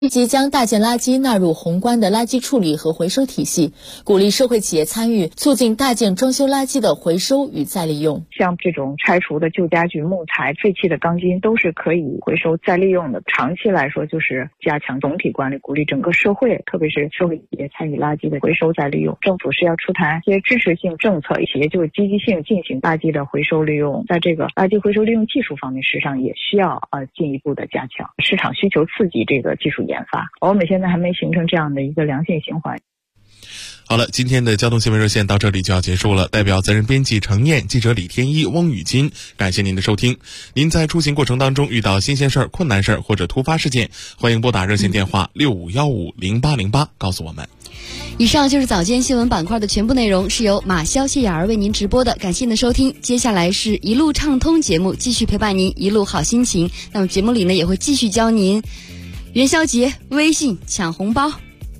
积极将大件垃圾纳入宏观的垃圾处理和回收体系，鼓励社会企业参与，促进大件装修垃圾的回收与再利用。 像这种拆除的旧家具、木材、废弃的钢筋都是可以回收再利用的。长期来说，就是加强总体管理，鼓励整个社会，特别是社会企业参与垃圾的回收再利用。政府是要出台一些支持性政策，企业就积极性进行垃圾的回收利用。在这个垃圾回收利用技术方面，实际上也需要进一步的加强。市场需求刺激这个技术研发，欧美现在还没形成这样的一个良性循环。 好了，今天的交通新闻热线到这里就要结束了。代表责任编辑程燕、记者李天一、翁雨金，感谢您的收听。您在出行过程当中遇到新鲜事儿、困难事儿或者突发事件，欢迎拨打热线电话65150808告诉我们。 以上就是早间新闻板块的全部内容，是由马潇、谢雅儿为您直播的，感谢您的收听。接下来是一路畅通节目，继续陪伴您一路好心情。那么节目里呢，也会继续教您元宵节微信抢红包。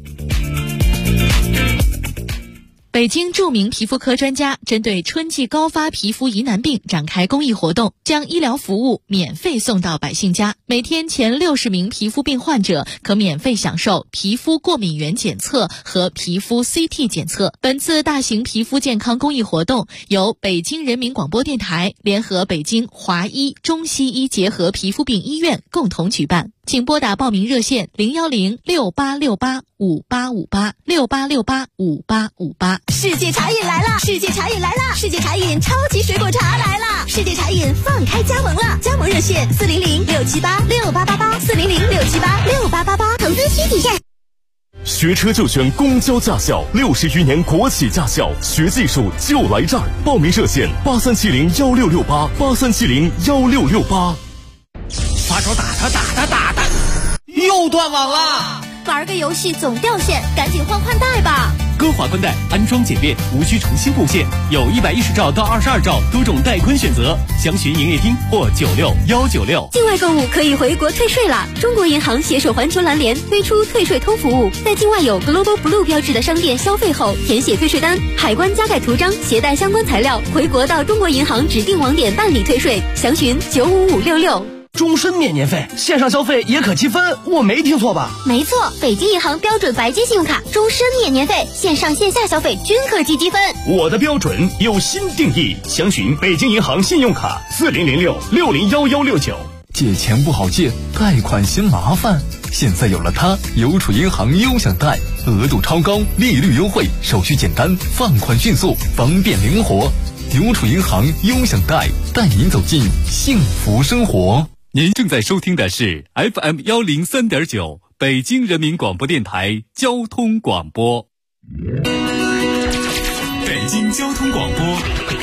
北京著名皮肤科专家针对春季高发皮肤疑难病展开公益活动，将医疗服务免费送到百姓家。每天前60名皮肤病患者可免费享受皮肤过敏原检测和皮肤 CT 检测。本次大型皮肤健康公益活动由北京人民广播电台联合北京华医中西医结合皮肤病医院共同举办。请拨打报名热线01068685858，68685858。 世界茶饮来了！世界茶饮来了！世界茶饮超级水果茶来了！世界茶饮放开加盟了，加盟热线400-678-6888，400-678-6888，投资需体验。 学车就选公交驾校，60余年国企驾校，学技术就来这儿。报名热线83701668，83701668。 发烧打他，又断网了！ 玩个游戏总掉线，赶紧换代吧。 歌华宽带安装简便，无需重新布线，有110兆到22兆多种带宽选择，详询营业厅或96196。 境外购物可以回国退税了。中国银行携手环球蓝联推出退税通服务，在境外有 Global Blue 标志的商店消费后，填写退税单，海关加盖图章，携带相关材料，回国到中国银行指定网点办理退税，详询95566。 终身免年费，线上消费也可积分，我没听错吧？ 没错，北京银行标准白金信用卡终身免年费，线上线下消费均可积积分。 我的标准有新定义，详询北京银行信用卡4006601169。 借钱不好借，贷款嫌麻烦，现在有了它，邮储银行优享贷，额度超高，利率优惠，手续简单，放款迅速，方便灵活。邮储银行优享贷，带您走进幸福生活。 您正在收听的是 FM103.9 北京人民广播电台交通广播。 北京交通广播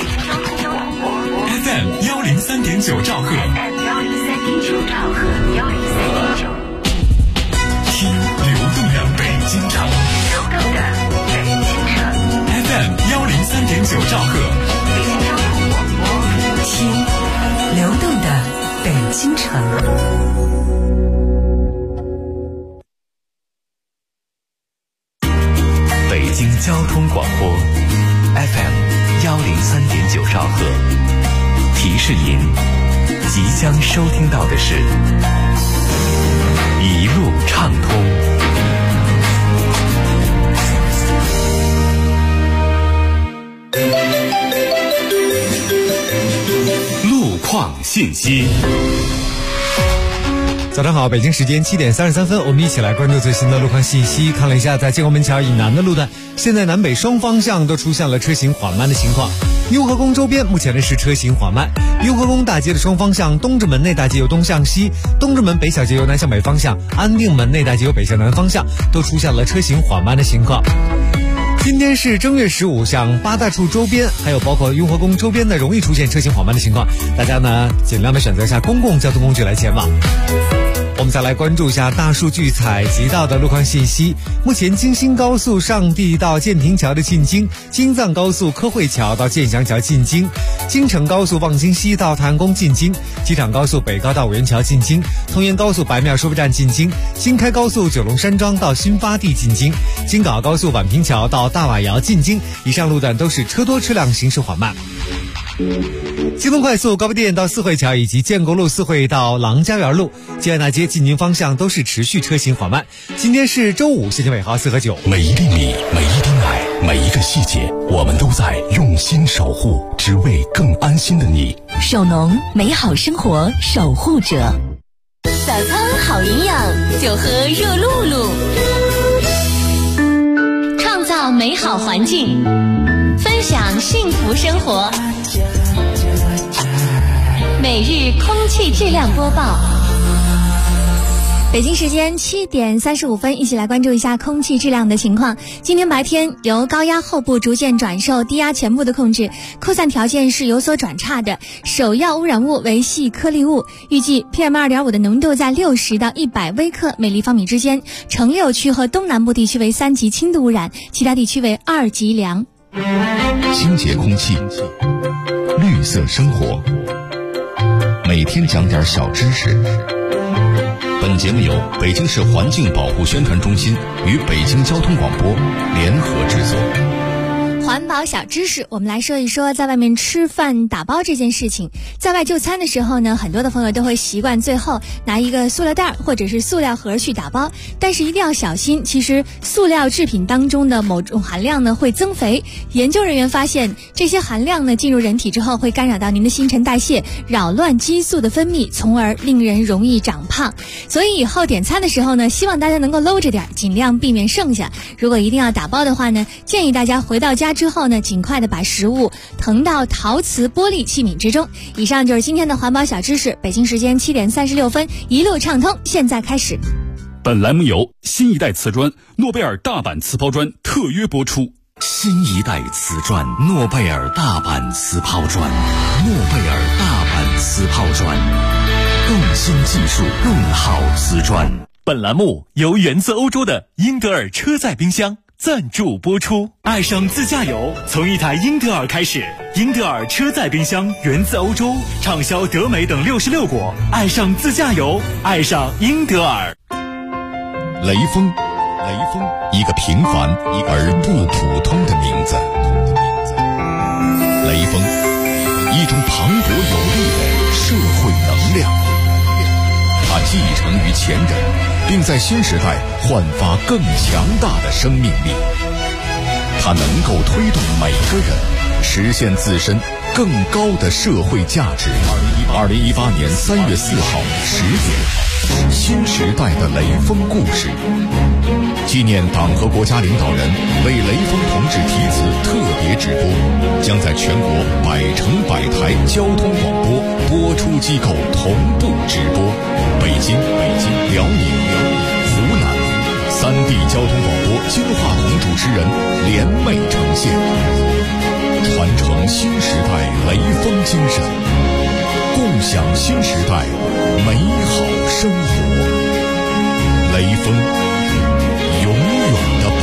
FM103.9 兆赫，听流动的北京城，FM103.9 兆赫， 听流动的北京城。 北京交通广播 FM103.9 兆赫，提示您即将收听到的是一路畅通。 路况信息。 早上好，北京时间7点33分，我们一起来关注最新的路况信息。看了一下，在建国门桥以南的路段，现在南北双方向都出现了车行缓慢的情况。雍和宫周边目前呢是车行缓慢，雍和宫大街的双方向，东直门内大街由东向西，东直门北小街由南向北方向，安定门内大街由北向南方向都出现了车行缓慢的情况。今天是正月15，像八大处周边还有包括雍和宫周边呢容易出现车行缓慢的情况，大家呢尽量的选择一下公共交通工具来前往。我们再来关注一下大数据采集到的路况信息。目前京新高速上地到建亭桥的进京，京藏高速科汇桥到建祥桥进京，京承高速望京西到太安宫进京，机场高速北高到五元桥进京，通源高速白庙收费站进京，京开高速九龙山庄到新发地进京，京港澳高速宛平桥到大瓦窑进京。以上路段都是车多车辆行驶缓慢。 京东快速高碑店到四惠桥以及建国路四惠到郎家园路建安大街进京方向都是持续车行缓慢。今天是周五，时间尾号4和9。 每一粒米，每一滴奶，每一个细节，我们都在用心守护，只为更安心的你。 守农，美好生活守护者。 早餐好营养，就喝热露露。创造美好环境，分享幸福生活。每日空气质量播报。 北京时间7点35分，一起来关注一下空气质量的情况。今天白天由高压后部逐渐转受低压前部的控制，扩散条件是有所转差的，首要污染物为细颗粒物，预计 PM2.5 的浓度在60到100微克每立方米之间，城六区和东南部地区为3级轻度污染，其他地区为2级良。 清洁空气，绿色生活，每天讲点小知识。本节目由北京市环境保护宣传中心与北京交通广播联合制作。 环保小知识，我们来说一说在外面吃饭打包这件事情。在外就餐的时候呢，很多的朋友都会习惯最后拿一个塑料袋或者是塑料盒去打包，但是一定要小心，其实塑料制品当中的某种含量呢会增肥。研究人员发现，这些含量呢进入人体之后会干扰到您的新陈代谢，扰乱激素的分泌，从而令人容易长胖。所以以后点餐的时候呢，希望大家能够搂着点，尽量避免剩下。如果一定要打包的话呢，建议大家回到家之后呢，尽快的把食物腾到陶瓷玻璃器皿之中。以上就是今天的环保小知识。北京时间7点36分，一路畅通，现在开始。 本栏目由新一代瓷砖诺贝尔大阪瓷抛砖特约播出。 新一代瓷砖诺贝尔大阪瓷抛砖，诺贝尔大阪瓷抛砖，更新技术，更好瓷砖。 本栏目由源自欧洲的英德尔车载冰箱赞助播出。爱上自驾游，从一台英德尔开始。英德尔车载冰箱源自欧洲，畅销德美等66国。爱上自驾游，爱上英德尔。 雷锋，一个平凡而不普通的名字。雷锋，一种磅礴有力的社会能量。他继承于前人，并在新时代焕发更强大的生命力。它能够推动每个人实现自身更高的社会价值。2018年3月4号10点，新时代的雷锋故事，纪念党和国家领导人为雷锋同志题词特别直播，将在全国100城100台交通广播播出机构同步直播。北京、辽宁、湖南3地交通广播金话筒主持人联袂呈现，传承新时代雷锋精神，共享新时代美好生活。雷锋，永远的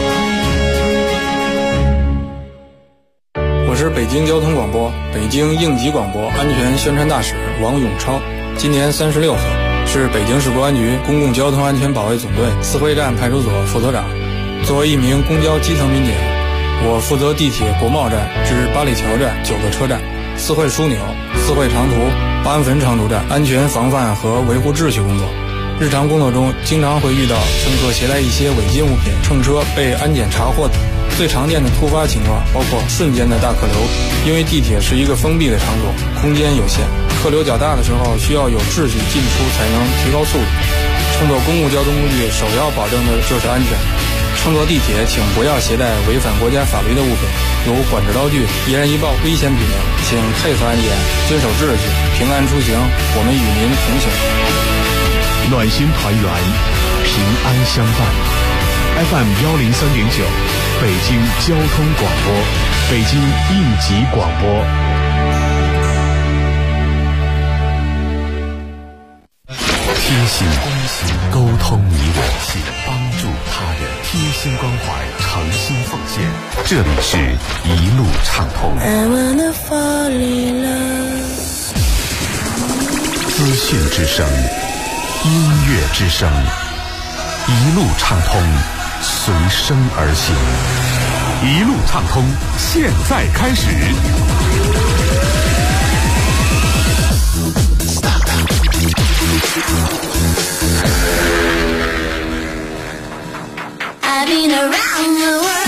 榜样。我是北京交通广播、北京应急广播安全宣传大使王永超，今年36岁，是北京市公安局公共交通安全保卫总队四惠站派出所副所长。作为一名公交基层民警，我负责地铁国贸站至八里桥站9个车站、四惠枢纽、四惠长途、八安汾长途站安全防范和维护秩序工作。日常工作中经常会遇到乘客携带一些违禁物品乘车被安检查获。最常见的突发情况包括瞬间的大客流，因为地铁是一个封闭的场所，空间有限，客流较大的时候需要有秩序进出才能提高速度。乘坐公共交通工具首要保证的就是安全。乘坐地铁请不要携带违反国家法律的物品，如管制刀具、易燃易爆、危险品等，请配合安检，遵守秩序，平安出行，我们与您同行。 暖心团圆，平安相伴。FM 103.9，北京交通广播，北京应急广播。 贴心沟通你我，帮助他人，贴心关怀，诚心奉献。这里是一路畅通。资讯之声，音乐之声，一路畅通，随声而行。一路畅通，现在开始。 I've been around the world.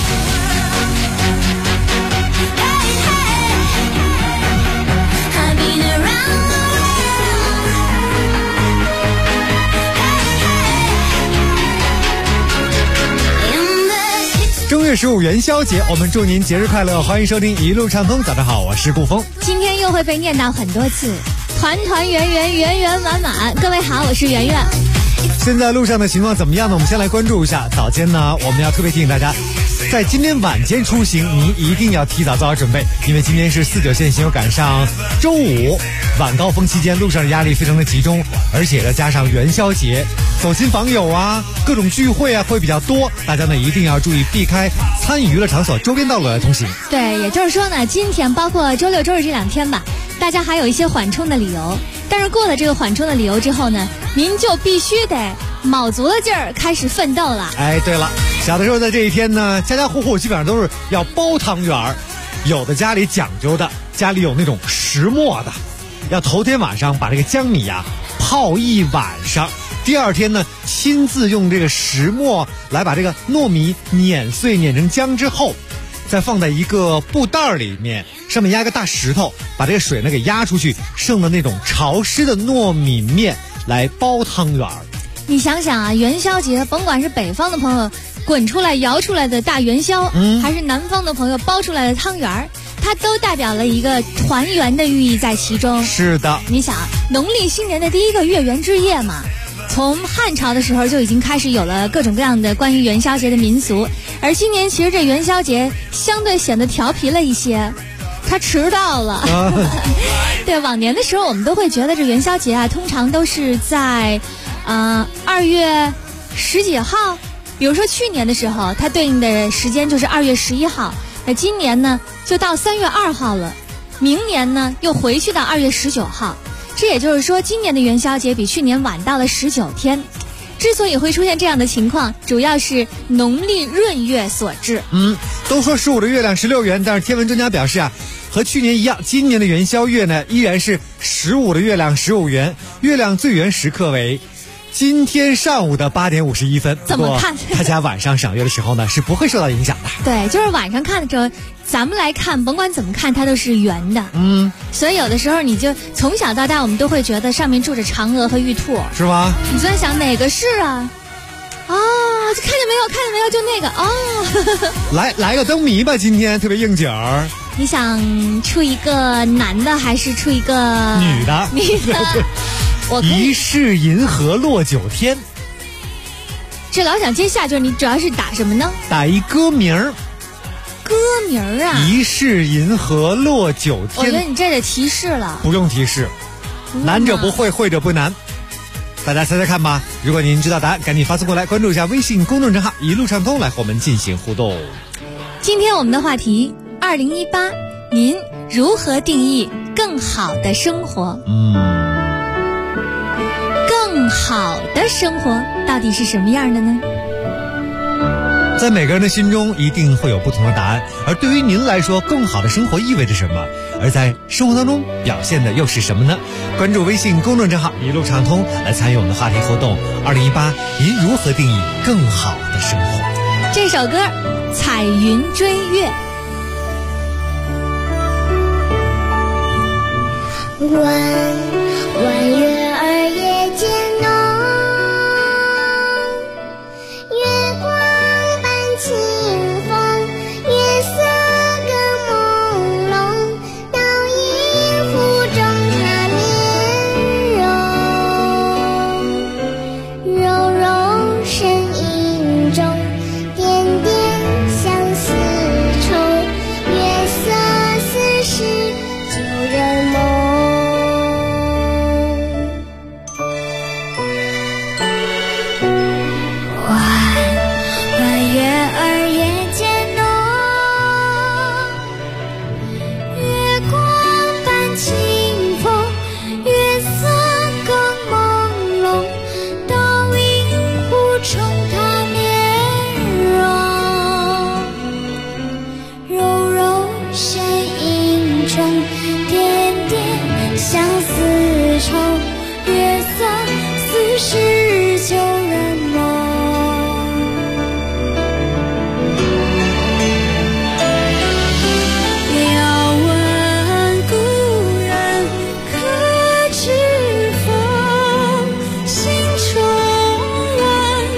正月15元宵节，我们祝您节日快乐，欢迎收听一路畅通。早上好，我是顾峰。 今天又会被念到很多次，团团圆圆，圆圆满满。各位好，我是圆圆。 现在路上的情况怎么样呢？我们先来关注一下。早间呢，我们要特别提醒大家，在今天晚间出行，您一定要提早做好准备，因为今天是49线行又赶上周五晚高峰期间，路上的压力非常的集中，而且呢加上元宵节，走亲访友啊，各种聚会啊会比较多，大家呢一定要注意避开餐饮娱乐场所周边道路来通行。 对，也就是说呢，今天包括周六周日这2天吧，大家还有一些缓冲的理由，但是过了这个缓冲的理由之后呢，您就必须得卯足了劲儿开始奋斗了。 哎，对了，小的时候在这一天呢，家家户户基本上都是要包汤圆，有的家里讲究的，家里有那种石磨的，要头天晚上把这个江米啊泡一晚上，第二天呢亲自用这个石磨来把这个糯米碾碎碾成浆之后，再放在一个布袋里面，上面压一个大石头，把这个水呢给压出去，剩的那种潮湿的糯米面来包汤圆。 你想想啊，元宵节甭管是北方的朋友滚出来摇出来的大元宵，还是南方的朋友包出来的汤圆，它都代表了一个团圆的寓意在其中。 是的， 你想农历新年的第一个月圆之夜嘛，从汉朝的时候就已经开始有了各种各样的关于元宵节的民俗，而今年其实这元宵节相对显得调皮了一些，他迟到了。对，往年的时候我们都会觉得这元宵节啊，通常都是在2月10几号，比如说去年的时候，它对应的时间就是2月11号，那今年呢就到3月2号了，明年呢又回去到2月19号。这也就是说，今年的元宵节比去年晚到了19天。之所以会出现这样的情况，主要是农历闰月所致。 都说15的月亮16圆，但是天文专家表示啊，和去年一样，今年的元宵月呢依然是15的月亮15圆，月亮最圆时刻为今天上午的8点51分。 怎么看？ 大家晚上赏月的时候呢，是不会受到影响的。 对，就是晚上看的时候，咱们来看，甭管怎么看，它都是圆的。所以有的时候你就从小到大，我们都会觉得上面住着嫦娥和玉兔， 是吧？ 你在想哪个是啊？就看见没有？看见没有？就那个来个灯谜吧，今天特别应景儿。 你想出一个男的还是出一个女的？疑是银河落九天。 这老想接下，就是你主要是打什么呢？ 打一歌名儿。 歌名啊？ 疑是银河落九天。 我觉得你这得提示了。 不用提示，难者不会，会者不难。大家猜猜看吧，如果您知道答案，赶紧发送过来，关注一下微信公众账号一路畅通，来和我们进行互动。 今天我们的话题2018，您如何定义更好的生活？更好的生活到底是什么样的呢？ 在每个人的心中一定会有不同的答案，而对于您来说，更好的生活意味着什么？而在生活当中表现的又是什么呢？关注微信公众账号一路畅通，来参与我们的话题互动。2018，您如何定义更好的生活？ 这首歌《彩云追月》。 弯月儿夜渐浓，月光伴清风，月色更朦胧，倒映湖中她面容，柔柔身影中，点点相思愁，月色似是旧人梦。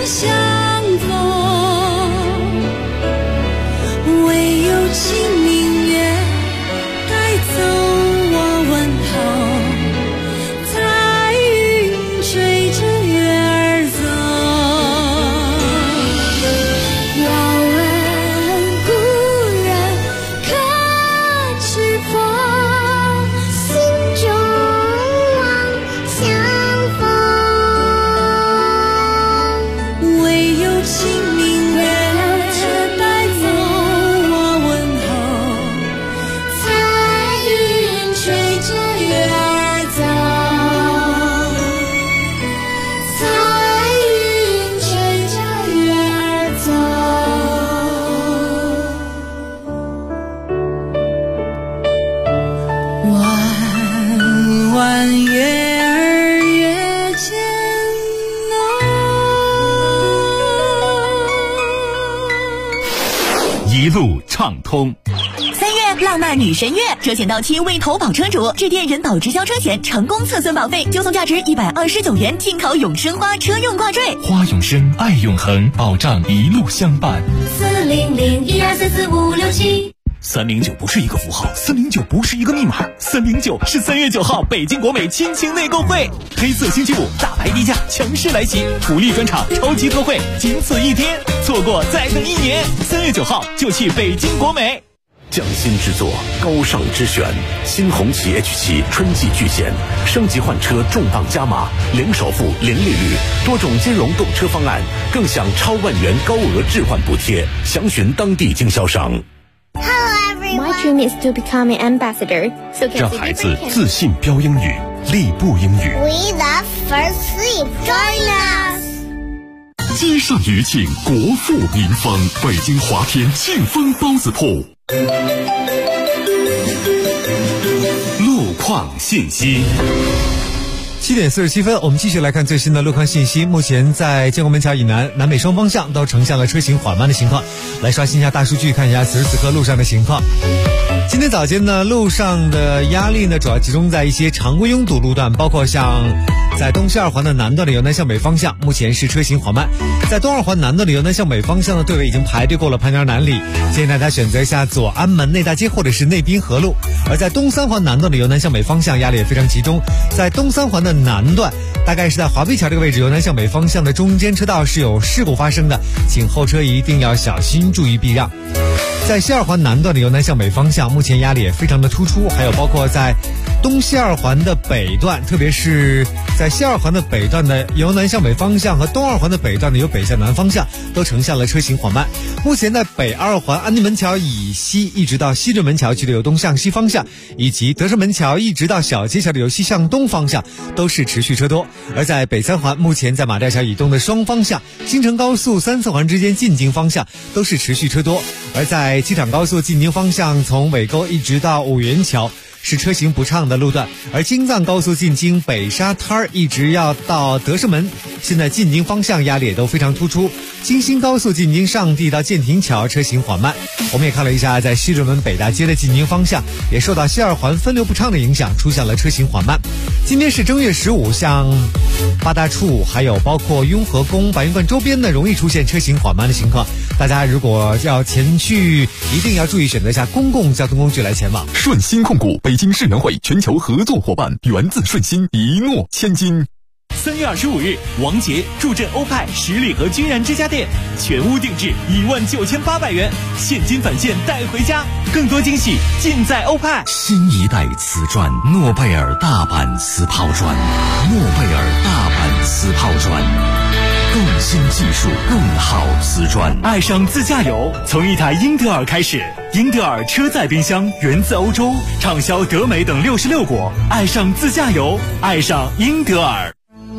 相逢，唯有清明月带走我问候，彩云追着月儿走。遥问故人可知否，心中望相逢。唯有清明月带走我问候，彩云追着月儿走，彩云追着月儿走。弯弯月儿月渐浓。 一路畅通。 3月浪漫女神月，车险到期未投保车主致电人保直销车险成功测算保费，就送价值129元进口永生花车用挂坠。 花永生，爱永恒，保障一路相伴。 40012445567。 309不是一个符号，309不是一个密码，309是3月9号北京国美亲情内购会，黑色星期五大牌低价强势来袭，福利专场超级特惠，仅此一天，错过再等1年。3月9号就去北京国美。 匠心之作，高尚之选，新红旗 H7 春季巨献，升级换车重磅加码，零首付零利率，多种金融购车方案，更享超万元高额置换补贴，详询当地经销商。 My dream is to become an ambassador. So 让孩子自信标英语，立步英语。 We love first sleep. Join us. 积善余庆，国富民丰。北京华天庆丰包子铺。 路况信息。 7点47分，我们继续来看最新的路况信息。目前在建国门桥以南、南北双方向都呈现了车行缓慢的情况。来刷新一下大数据，看一下此时此刻路上的情况。今天早间呢，路上的压力呢，主要集中在一些常规拥堵路段，包括像在东西二环的南段的由南向北方向，目前是车行缓慢。在东二环南段的由南向北方向的队尾已经排队过了潘家园南里，建议大家选择一下左安门内大街或者是内滨河路。而在东三环南段的由南向北方向压力也非常集中，在东三环的南段，大概是在华北桥这个位置，由南向北方向的中间车道是有事故发生的，请后车一定要小心，注意避让。在西二环南段的由南向北方向，目前压力也非常的突出，还有包括在东西二环的北段，特别是在西二环的北段的由南向北方向和东二环的北段的由北向南方向都呈现了车行缓慢。目前在北二环安定门桥以西一直到西直门桥区的由东向西方向，以及德胜门桥一直到小街桥的由西向东方向都是持续车多。而在北三环，目前在马吊桥以东的双方向京承高速3、4环之间进京方向都是持续车多。而在机场高速进京方向从尾沟一直到五元桥是车行不畅的路段，而京藏高速进京北沙滩一直要到德胜门，现在进京方向压力也都非常突出。京新高速进京上地到建亭桥车行缓慢。我们也看了一下，在西直门北大街的进京方向也受到西二环分流不畅的影响，出现了车行缓慢。今天是正月15，像八大处还有包括雍和宫、白云观周边呢，容易出现车行缓慢的情况。大家如果要前去，一定要注意选择一下公共交通工具来前往。 顺鑫控股北京世园会全球合作伙伴，源自顺鑫，一诺千金。 3月25日，王杰助阵欧派十里河君然之家店，全屋定制19800元，现金返现带回家，更多惊喜尽在欧派。 新一代瓷砖，诺贝尔大阪瓷抛砖，诺贝尔大阪瓷抛砖。更新技术，更好瓷砖。 爱上自驾游，从一台英德尔开始。英德尔车载冰箱源自欧洲，畅销德美等66国。爱上自驾游，爱上英德尔。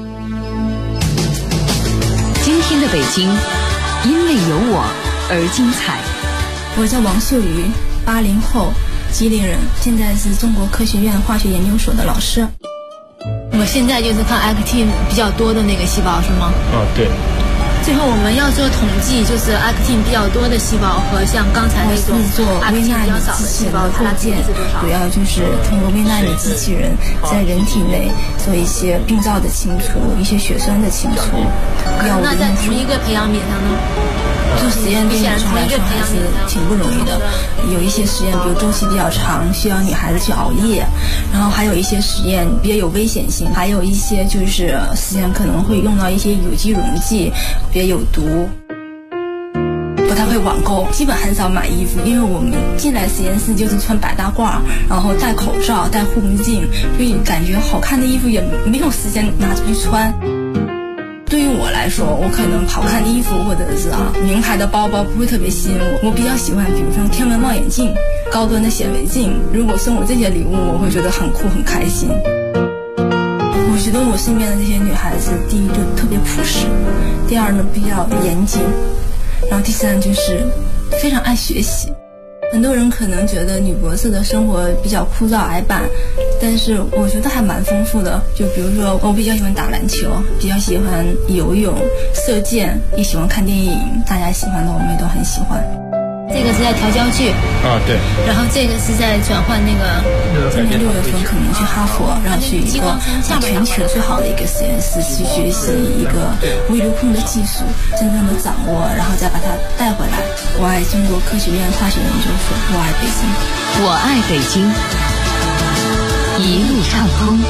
今天的北京，因为有我而精彩。 我叫王秀瑜，80后，吉林人，现在是中国科学院化学研究所的老师。 我现在就是看 actin 比较多的那个细胞是吗？ 对。 最后我们要做统计，就是 actin 比较多的细胞和像刚才那种做微纳米机器人的构建，主要就是通过微纳米机器人在人体内做一些病灶的清除，一些血栓的清除。 那在同一个培养皿上呢？做实验对女生来说还是挺不容易的，有一些实验，比如周期比较长，需要女孩子去熬夜，然后还有一些实验比较有危险性，还有一些就是实验可能会用到一些有机溶剂，比较有毒。不太会网购，基本很少买衣服，因为我们进来实验室就是穿白大褂，然后戴口罩、戴护目镜，所以感觉好看的衣服也没有时间拿出去穿。对于我来说，我可能好看的衣服或者是名牌的包包不会特别吸引我，我比较喜欢比如说天文望远镜、高端的显微镜。如果送我这些礼物，我会觉得很酷很开心。我觉得我身边的这些女孩子，第一就特别朴实，第二呢比较严谨，然后第三就是非常爱学习。很多人可能觉得女博士的生活比较枯燥矮板，但是我觉得还蛮丰富的。就比如说我比较喜欢打篮球，比较喜欢游泳、射箭，也喜欢看电影，大家喜欢的我们也都很喜欢。这个是在调焦距对， 然后这个是在转换那个。今年6月份可能去哈佛，然后去一个全球最好的一个实验室去学习一个微流控的技术，真正的掌握，然后再把它带回来。我爱中国科学院化学研究所，我爱北京， 我爱北京，一路畅通。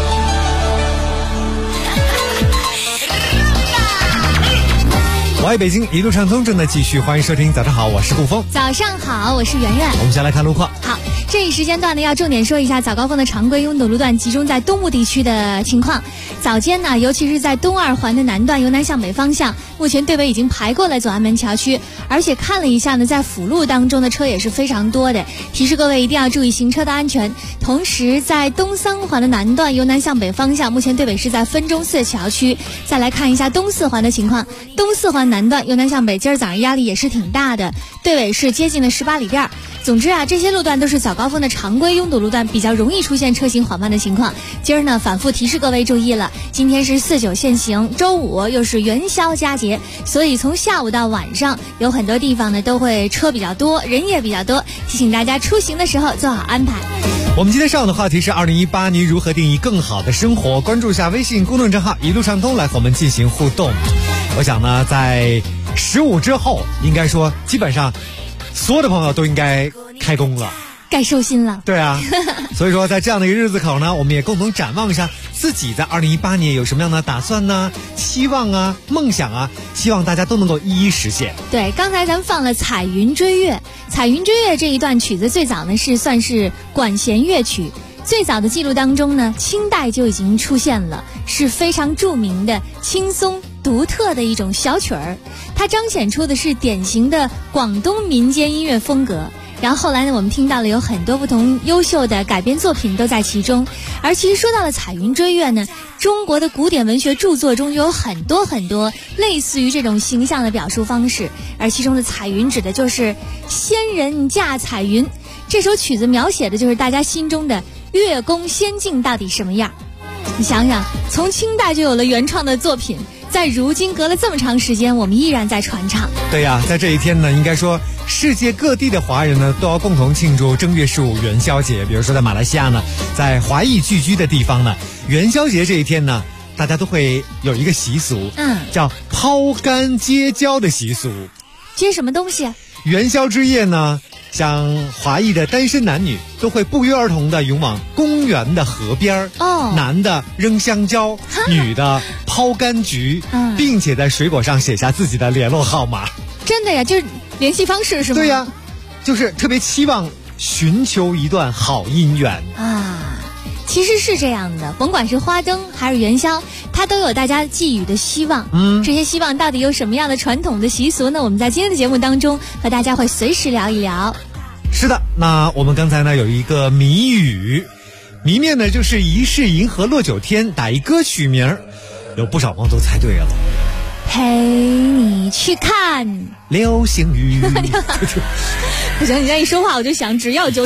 我爱北京，一路畅通正在继续，欢迎收听。早上好，我是顾峰。 早上好，我是圆圆。 我们先来看路况。 好，这一时间段呢，要重点说一下早高峰的常规拥堵路段集中在东部地区的情况。早间呢，尤其是在东二环的南段由南向北方向，目前队尾已经排过了左安门桥区，而且看了一下呢，在辅路当中的车也是非常多的，提示各位一定要注意行车的安全。同时，在东三环的南段由南向北方向，目前队尾是在分钟寺桥区。再来看一下东四环的情况，东四环南段由南向北，今儿早上压力也是挺大的，队尾是接近了18里店。总之这些路段都是早高峰的常规拥堵路段，比较容易出现车行缓慢的情况。今儿呢，反复提示各位注意了，今天是49限行，周五又是元宵佳节，所以从下午到晚上，有很多地方呢都会车比较多，人也比较多，提醒大家出行的时候做好安排。 我们今天上午的话题是2018年如何定义更好的生活，关注一下微信公众账号一路畅通来和我们进行互动。我想呢，在15之后，应该说基本上所有的朋友都应该开工了， 该收心了。 对啊，所以说在这样的一个日子口呢，我们也共同展望一下自己在2018年有什么样的打算呢、期望啊、梦想啊，希望大家都能够一一实现。 对，刚才咱们放了彩云追月，彩云追月这一段曲子最早呢是算是管弦乐曲，最早的记录当中呢，清代就已经出现了，是非常著名的轻松独特的一种小曲儿，它彰显出的是典型的广东民间音乐风格。然后后来呢，我们听到了有很多不同优秀的改编作品都在其中。而其实说到了彩云追月呢，中国的古典文学著作中有很多很多类似于这种形象的表述方式，而其中的彩云指的就是仙人驾彩云。这首曲子描写的就是大家心中的月宫仙境到底什么样。你想想，从清代就有了原创的作品，在如今隔了这么长时间，我们依然在传唱。 对呀，在这一天呢，应该说世界各地的华人呢都要共同庆祝正月15元宵节。比如说在马来西亚呢，在华裔聚居的地方呢，元宵节这一天呢，大家都会有一个习俗，叫抛竿接交的习俗。 接什么东西？ 元宵之夜呢，像华裔的单身男女都会不约而同的涌往公园的河边，男的扔香蕉，女的抛柑橘，并且在水果上写下自己的联络号码。 真的呀？就是联系方式是吗？ 对呀，就是特别期望寻求一段好姻缘啊。其实是这样的，甭管是花灯还是元宵，它都有大家寄予的希望。这些希望到底有什么样的传统的习俗呢？我们在今天的节目当中和大家会随时聊一聊。 是的，那我们刚才呢有一个谜语，谜面呢就是疑是银河落九天，打一歌曲名，有不少朋友都猜对了。 陪你去看流星雨。 不行，你这样一说话我就想只要998。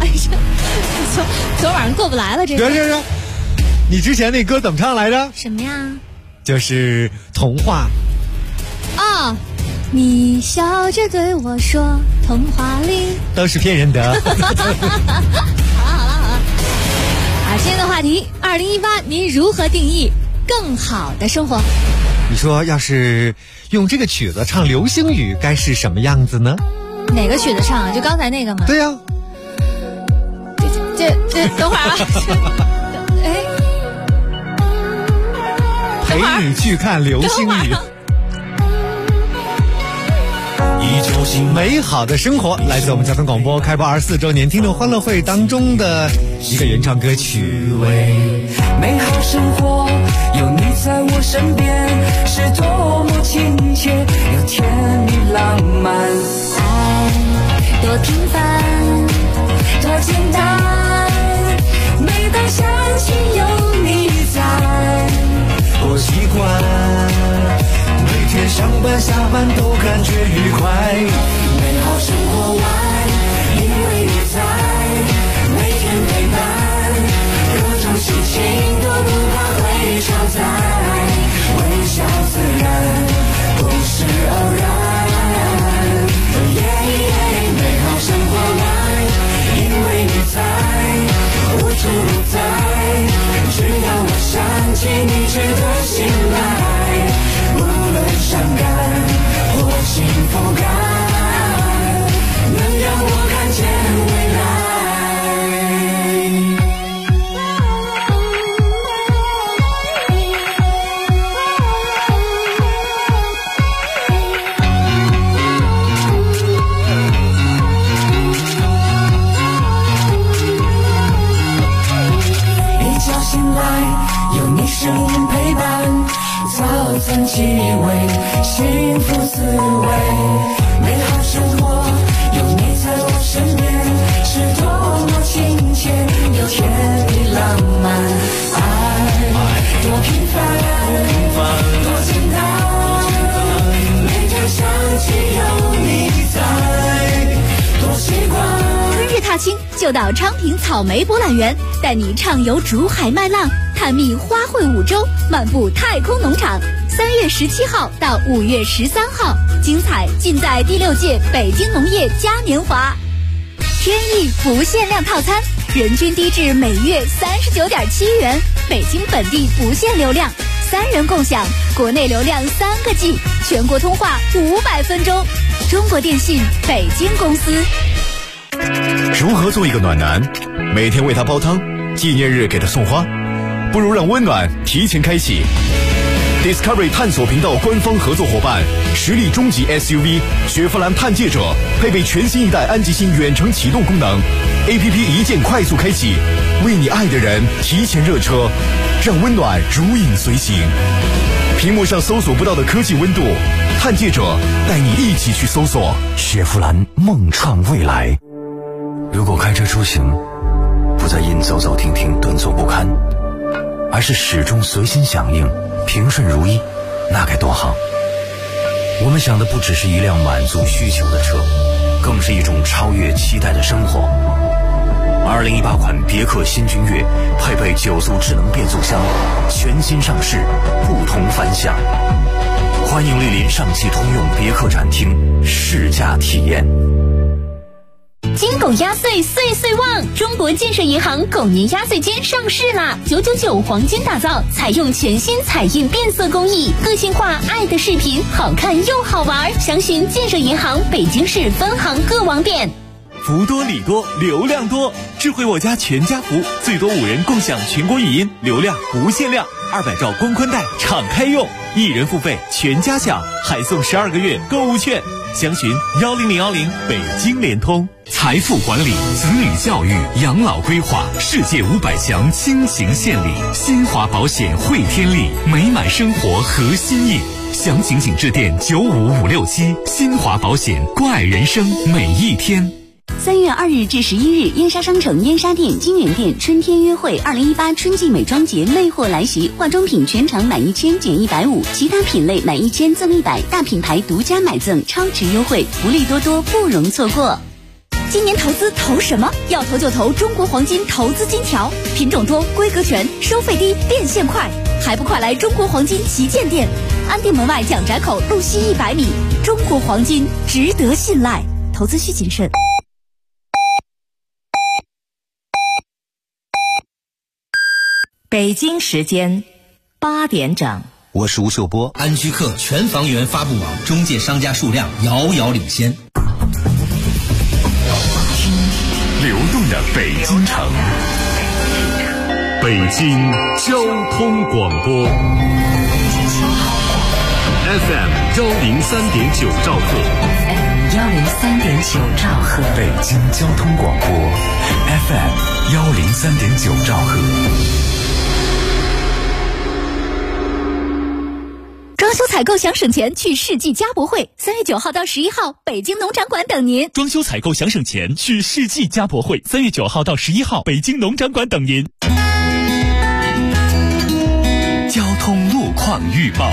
昨晚上过不来了，这个。 是，你之前那歌怎么唱来着？ 什么呀？ 就是童话啊，你笑着对我说，童话里都是骗人的。 好了，今天的话题，2018您如何定义更好的生活？ 你说要是用这个曲子唱流星雨，该是什么样子呢？ 哪个曲子唱啊？就刚才那个吗？ 对呀。 这等会儿啊。 陪你去看流星雨。美好的生活来自我们交通广播开播24周年听众欢乐会当中的一个原创歌曲。 美好生活有你在我身边，是多么亲切又甜蜜浪漫。 爱多平凡多简单，每当想起有你在， 多习惯，每天上班下班都感觉愉快。美好生活外，因为你在，每天陪伴，各种事情都不怕会超载，微笑自然，不是偶然。美好生活外，因为你在，无处不在，只要我想起你值得信赖，无论伤感或幸福感，能让我看见未来。一觉醒来，有你声音陪伴，早餐气味，幸福滋味。美好生活有你在我身边，是多么亲切又甜蜜浪漫。爱多平凡多简单，每天想起有你在，多习惯。 春日踏青就到昌平草莓博览园，带你畅游竹海麦浪，探秘花卉五洲，漫步太空农场。3月17号到5月13号，精彩尽在第6届北京农业嘉年华。天翼不限量套餐，人均低至每月39.7元，北京本地不限流量，3人共享，国内流量3个 G， 全国通话500分钟。中国电信北京公司。 如何做一个暖男？每天为他煲汤，纪念日给他送花，不如让温暖提前开启。Discovery 探索频道官方合作伙伴，实力中级 SUV 雪佛兰探界者，配备全新一代安吉星远程启动功能 ，APP 一键快速开启，为你爱的人提前热车，让温暖如影随形。屏幕上搜索不到的科技温度，探界者带你一起去搜索。雪佛兰梦创未来。 如果开车出行不再因走走停停顿挫不堪，而是始终随心响应平顺如意，那该多好。我们想的不只是一辆满足需求的车，更是一种超越期待的生活。2018款别克新君越配备9速智能变速箱，全新上市，不同凡响。欢迎莅临上汽通用别克展厅试驾体验。 金狗压岁岁岁旺！中国建设银行狗年压岁间上市啦！999黄金打造，采用全新彩印变色工艺，个性化爱的视频，好看又好玩。详询建设银行北京市分行各网点。 福多礼多，流量多，智慧我家全家福，最多5人共享全国语音，流量不限量，200兆光宽带敞开用，1人付费全家享，还送12个月购物券。详询10010北京联通。 财富管理、子女教育、养老规划，世界500强倾情献礼，新华保险汇天利，美满生活核心印。详情请致电95567，新华保险，关爱人生每一天。 3月2日至11日，燕莎商城燕莎店、金源店春天约会2018春季美妆节魅惑来袭，化妆品全场满1000减150，其他品类满1000赠100，大品牌独家买赠，超值优惠，福利多多，不容错过。今年投资投什么？要投就投中国黄金投资金条，品种多，规格全，收费低，变现快，还不快来中国黄金旗舰店安定门外蒋宅口路西100米。中国黄金，值得信赖，投资需谨慎。 北京时间8点整。 我是吴秀波。安居客全房源发布网中介商家数量遥遥领先。 流动的北京城，北京交通广播 FM 103.9兆赫 103.9兆赫， 北京交通广播 FM 103.9兆赫。 装修采购想省钱，去世纪家博会，3月9号到11号，北京农展馆等您。 装修采购想省钱，去世纪家博会，3月9号到11号，北京农展馆等您。 交通路况预报。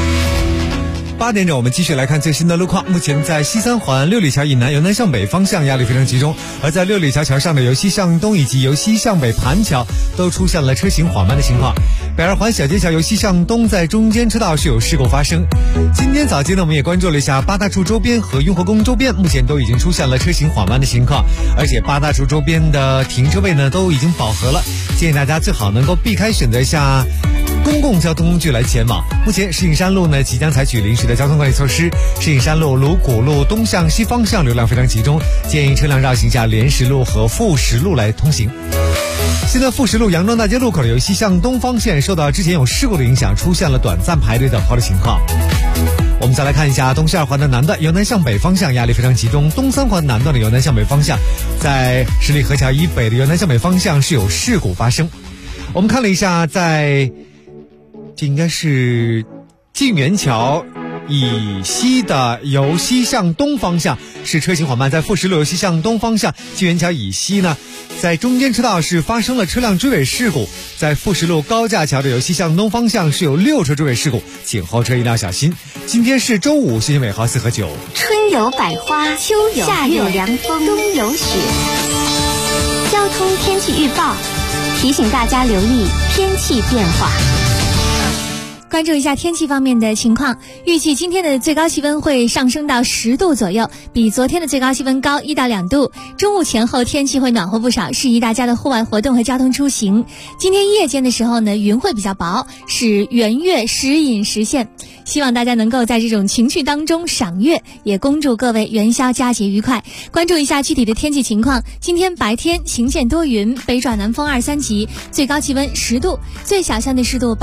8点整，我们继续来看最新的路况。目前在西三环六里桥以南由南向北方向压力非常集中，而在六里桥桥上的由西向东以及由西向北盘桥都出现了车行缓慢的情况。北二环小街桥由西向东在中间车道是有事故发生。今天早间呢，我们也关注了一下八大处周边和雍和宫周边，目前都已经出现了车行缓慢的情况，而且八大处周边的停车位呢都已经饱和了，建议大家最好能够避开选择一下公共交通工具来前往。目前石景山路呢即将采取临时的交通管理措施，石景山路、鲁谷路东向西方向流量非常集中，建议车辆绕行下莲石路和富石路来通行。现在富石路杨庄大街路口由西向东方线受到之前有事故的影响，出现了短暂排队等候的情况。我们再来看一下东西二环的南段由南向北方向压力非常集中，东三环南段的由南向北方向在十里河桥以北的由南向北方向是有事故发生。我们看了一下，在这应该是晋元桥以西的由西向东方向是车行缓慢，在富石路由西向东方向晋元桥以西呢，在中间车道是发生了车辆追尾事故，在富石路高架桥的由西向东方向是有6车追尾事故，请后车一定要小心。今天是周五，谢谢尾号4和9。 春有百花，秋有夏有凉风，冬有雪。交通天气预报提醒大家留意天气变化。 关注一下天气方面的情况，预计今天的最高气温会上升到10度左右，比昨天的最高气温高1到2度。中午前后天气会暖和不少，适宜大家的户外活动和交通出行。今天夜间的时候呢，云会比较薄，使圆月时隐时现。希望大家能够在这种情绪当中赏月，也恭祝各位元宵佳节愉快。关注一下具体的天气情况，今天白天晴间多云，北转南风2、3级，最高气温10度，最小相对湿度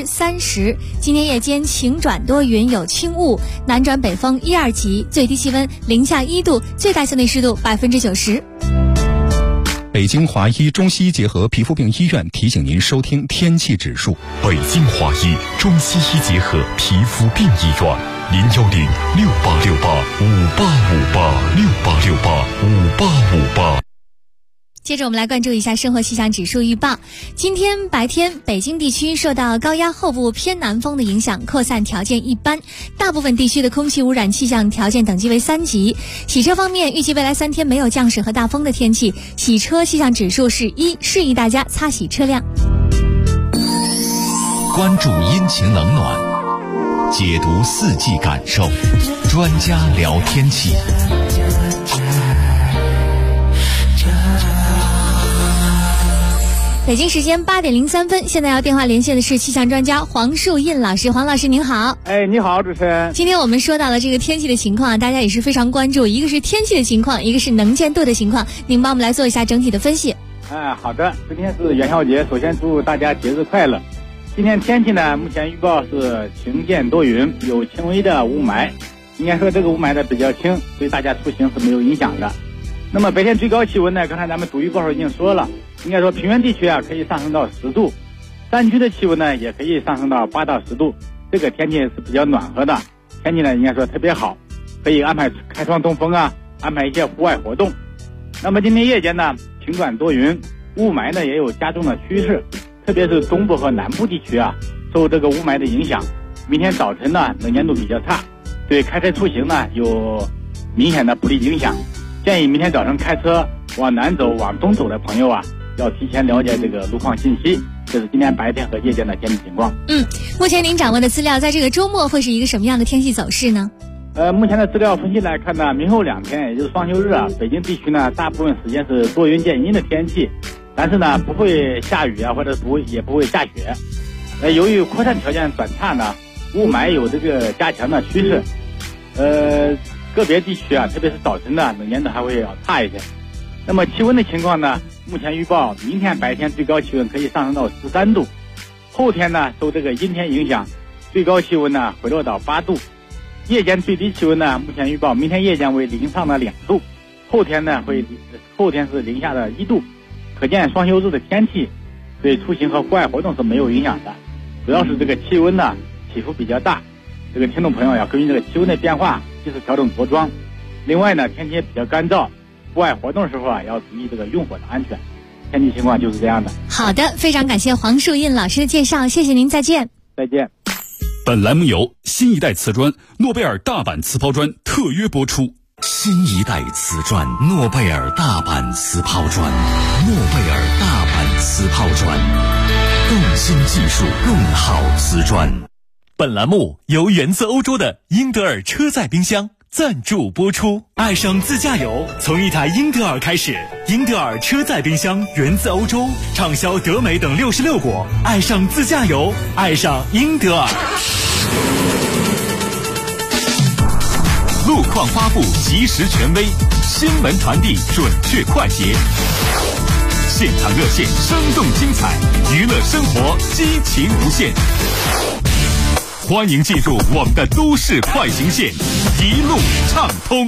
30%。今天夜间晴转多云，有轻雾，南转北风1、2级，最低气温零下1度，最大相对湿度90%。 北京华医中西医结合皮肤病医院提醒您收听天气指数。 北京华医中西医结合皮肤病医院，0106868585858685858。 接着我们来关注一下生活气象指数预报。今天白天北京地区受到高压后部偏南风的影响，扩散条件一般，大部分地区的空气污染气象条件等级为3级。洗车方面，预计未来3天没有降水和大风的天气，洗车气象指数是1，适宜大家擦洗车辆。 关注阴晴冷暖，解读四季感受，专家聊天气。 北京时间8点03分，现在要电话连线的是气象专家黄树印老师。黄老师您好。 你好，主持人。 今天我们说到了这个天气的情况，大家也是非常关注，一个是天气的情况，一个是能见度的情况，您帮我们来做一下整体的分析。 好的，今天是元宵节，首先祝大家节日快乐。今天天气呢，目前预报是晴间多云，有轻微的雾霾，应该说这个雾霾的比较轻，对大家出行是没有影响的。那么白天最高气温呢，刚才咱们主预报时已经说了，应该说平原地区可以上升到10度，山区的气温呢也可以上升到8到10度，这个天气是比较暖和的，天气呢应该说特别好，可以安排开窗通风安排一些户外活动。那么今天夜间呢，晴转多云，雾霾呢也有加重的趋势，特别是东部和南部地区受这个雾霾的影响，明天早晨呢能见度比较差，对开车出行呢有明显的不利影响。建议明天早上开车往南走、往东走的朋友要提前了解这个路况信息， 这是今天白天和夜间的天气情况。 目前您掌握的资料，在这个周末会是一个什么样的天气走势呢？ 目前的资料分析来看呢，明后2天，也就是双休日啊，北京地区呢大部分时间是多云见阴的天气，但是呢不会下雨啊，或者也不会下雪。由于扩散条件转差呢，雾霾有这个加强的趋势。个别地区啊，特别是早晨呢，冷见度还会要差一些。那么气温的情况呢，目前预报明天白天最高气温可以上升到13度，后天呢受这个阴天影响，最高气温呢回落到8度。夜间最低气温呢，目前预报明天夜间为零上的2度，后天是零下的1度。可见双休日的天气对出行和户外活动是没有影响的，主要是这个气温呢起伏比较大。这个听众朋友要根据这个气温的变化及时调整着装。另外呢，天气也比较干燥，户外活动时候啊要注意这个用火的安全。天气情况就是这样的。 好的，非常感谢黄树印老师的介绍，谢谢您，再见。 再见。 本栏目由新一代瓷砖诺贝尔大阪瓷抛砖特约播出。 新一代瓷砖诺贝尔大阪瓷抛砖，诺贝尔大阪瓷抛砖，更新技术，更好瓷砖。 本栏目由源自欧洲的英德尔车载冰箱赞助播出。爱上自驾游，从一台英德尔开始。英德尔车载冰箱源自欧洲，畅销德美等66国。爱上自驾游，爱上英德尔。 路况发布及时权威，新闻传递准确快捷，现场热线生动精彩，娱乐生活激情无限。欢迎进入我们的都市快行线，一路畅通。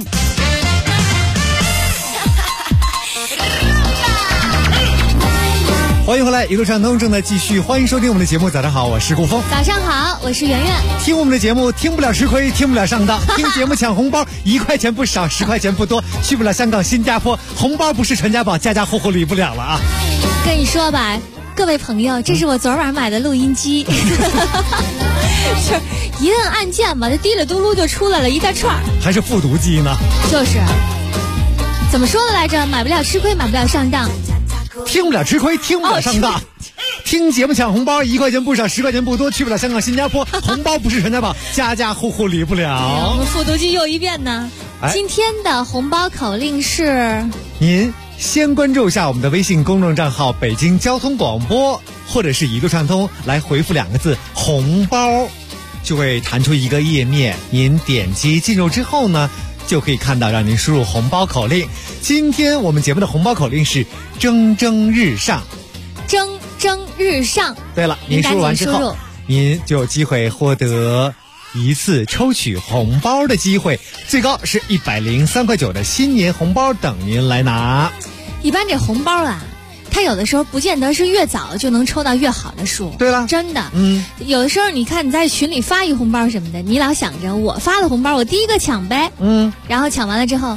欢迎回来，一路畅通正在继续，欢迎收听我们的节目。早上好，我是顾峰。 早上好，我是圆圆。 听我们的节目，听不了吃亏，听不了上当。听节目抢红包，1块钱不少，10块钱不多，去不了香港、新加坡，红包不是传家宝，家家户户理不了了啊！ 跟你说吧，各位朋友，这是我昨晚买的录音机，就是一摁按键吧，这滴了嘟噜就出来了一大串， 还是复读机呢？ 就是，怎么说的来着？买不了吃亏，买不了上当。 听不了吃亏，听不了上当。听节目抢红包，1块钱不少，10块钱不多，去不了香港、新加坡，红包不是传家宝，家家户户理不了。 我们复读机又一遍呢。今天的红包口令是： 您先关注一下我们的微信公众账号北京交通广播，或者是一路畅通，来回复2个字红包，就会弹出一个页面，您点击进入之后呢，就可以看到让您输入红包口令。今天我们节目的红包口令是蒸蒸日上。 蒸蒸日上。 对了，您输入完之后，您就有机会获得一次抽取红包的机会，最高是103.9块的新年红包等您来拿。 一般这红包啊，它有的时候不见得是越早就能抽到越好的数。 对了， 真的。有的时候你看你在群里发一红包什么的，你老想着我发了红包我第一个抢呗。然后抢完了之后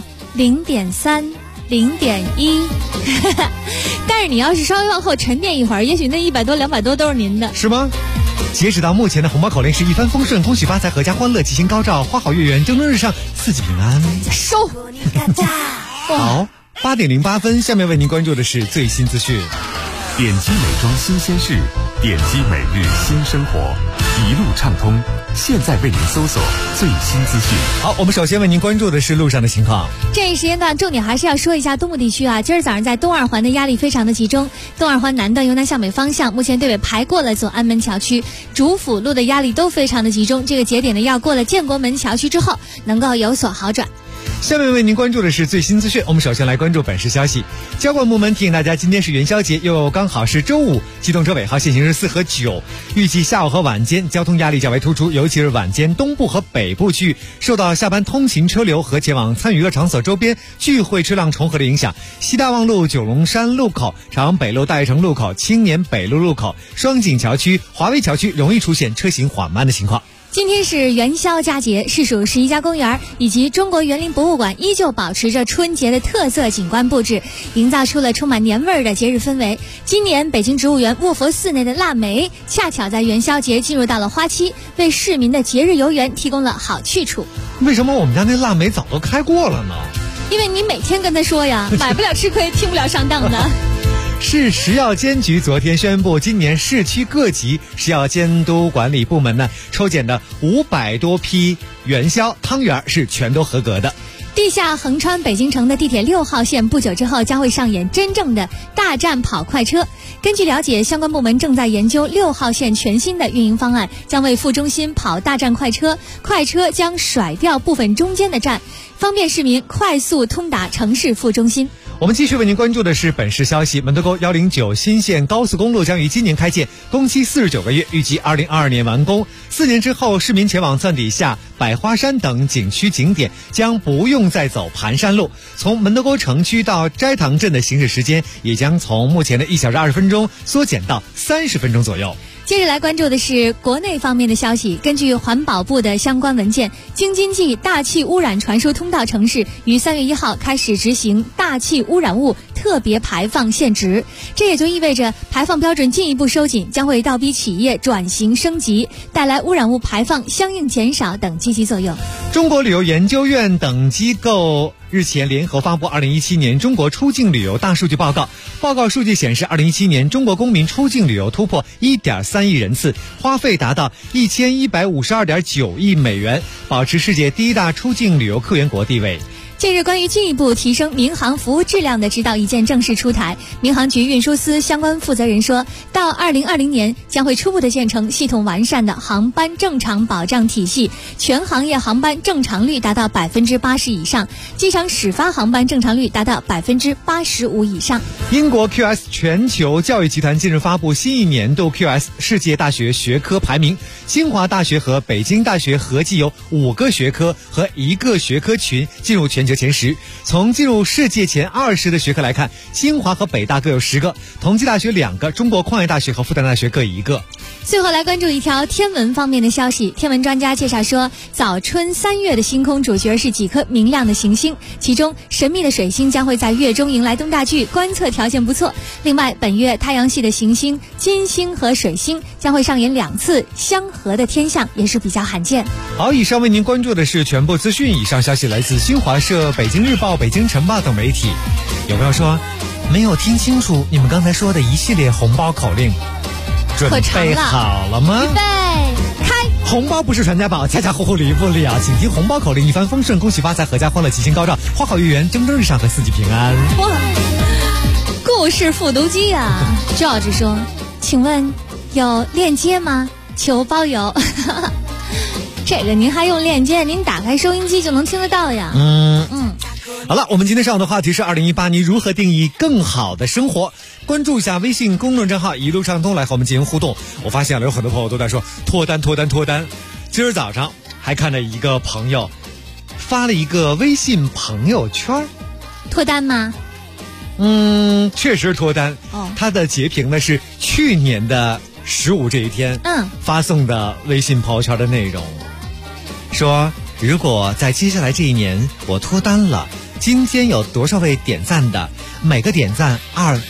0.3、0.1，但是你要是稍微往后沉淀一会儿，也许那100多、200多都是您的。 是吗？截止到目前的红包口令是一帆风顺、恭喜发财、阖家欢乐、吉星高照、花好月圆、蒸蒸日上、四季平安。 收。 好，8点08分，下面为您关注的是最新资讯。 点击美妆新鲜事，点击每日新生活，一路畅通。现在为您搜索最新资讯。 好，我们首先为您关注的是路上的情况。 这一时间段重点还是要说一下东部地区啊，今儿早上在东二环的压力非常的集中，东二环南段由南向北方向，目前队尾排过了左安门桥区、主辅路的压力都非常的集中，这个节点呢要过了建国门桥区之后能够有所好转。 下面为您关注的是最新资讯，我们首先来关注本市消息。交管部门提醒大家，今天是元宵节，又刚好是周五，机动车尾号限行日4和9，预计下午和晚间交通压力较为突出，尤其是晚间东部和北部区域受到下班通勤车流和前往参与娱乐场所周边聚会车辆重合的影响，西大望路九龙山路口、长北路大悦城路口、青年北路路口、双井桥区、华威桥区容易出现车行缓慢的情况。 今天是元宵佳节，市属11家公园以及中国园林博物馆依旧保持着春节的特色景观布置，营造出了充满年味儿的节日氛围。今年北京植物园卧佛寺内的腊梅恰巧在元宵节进入到了花期，为市民的节日游园提供了好去处。 为什么我们家那腊梅早都开过了呢？ 因为你每天跟他说呀，买不了吃亏，听不了上当的。 市食药监局昨天宣布，今年市区各级食药监督管理部门呢抽检的500多批元宵汤圆是全都合格的。 地下横穿北京城的地铁6号线不久之后将会上演真正的大站跑快车。根据了解，相关部门正在研究6号线全新的运营方案，将为副中心跑大站快车，快车将甩掉部分中间的站，方便市民快速通达城市副中心。 我们继续为您关注的是本市消息，门头沟109新线高速公路将于今年开建，工期49个月，预计2022年完工。4年之后，市民前往钻底下、百花山等景区景点将不用再走盘山路，从门头沟城区到斋堂镇的行驶时间也将从目前的1小时20分钟缩减到30分钟左右。 接着来关注的是国内方面的消息。根据环保部的相关文件，京津冀大气污染传输通道城市于3月1号开始执行大气污染物特别排放限值，这也就意味着排放标准进一步收紧，将会倒逼企业转型升级，带来污染物排放相应减少等积极作用。 中国旅游研究院等机构日前联合发布2017年中国出境旅游大数据报告。报告数据显示，2017年中国公民出境旅游突破1.3亿人次，花费达到1152.9亿美元，保持世界第一大出境旅游客源国地位。 近日，关于进一步提升民航服务质量的指导意见正式出台。民航局运输司相关负责人说，到2020年将会初步的建成系统完善的航班正常保障体系，全行业航班正常率达到80%以上，机场始发航班正常率达到85%以上。 英国 QS 全球教育集团近日发布新一年度 QS 世界大学学科排名，清华大学和北京大学合计有5个学科和1个学科群进入全球前10。从进入世界前20的学科来看，清华和北大各有10个，同济大学2个，中国矿业大学和复旦大学各1个。 最后来关注一条天文方面的消息。天文专家介绍说，早春3月的星空主角是几颗明亮的行星，其中神秘的水星将会在月中迎来东大距，观测条件不错。另外，本月太阳系的行星金星和水星将会上演2次相合的天象，也是比较罕见。 好，以上为您关注的是全部资讯，以上消息来自新华社、北京日报、北京晨报等媒体。有朋友说没有听清楚你们刚才说的一系列红包口令，准备好了吗？ 预备开！ 红包不是传家宝，家家户户离不了，请听红包口令：一帆风顺，恭喜发财，阖家欢乐，吉星高照，花好月圆，蒸蒸日上和四季平安。 哇，故事复读机啊 ！George 说：“请问有链接吗？求包邮。”这个您还用链接？您打开收音机就能听得到呀。 好了，我们今天上午的话题是2018年如何定义更好的生活。关注一下微信公众账号一路畅通，来和我们进行互动。我发现了有很多朋友都在说脱单。今儿早上还看到一个朋友发了一个微信朋友圈。 脱单吗？ 确实脱单。他的截屏呢是去年的15这一天发送的微信朋友圈的内容，说如果在接下来这一年我脱单了，今天有多少位点赞的，每个点赞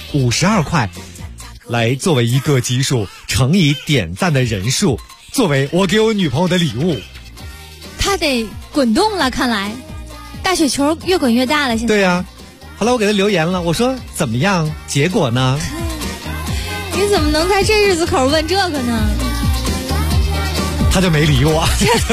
52块，来作为一个基数乘以点赞的人数，作为我给我女朋友的礼物。 他得滚动了，看来大雪球越滚越大了。现在对呀。后来我给他留言了，我说怎么样，结果呢？ 你怎么能在这日子口问这个呢？ 他就没理我。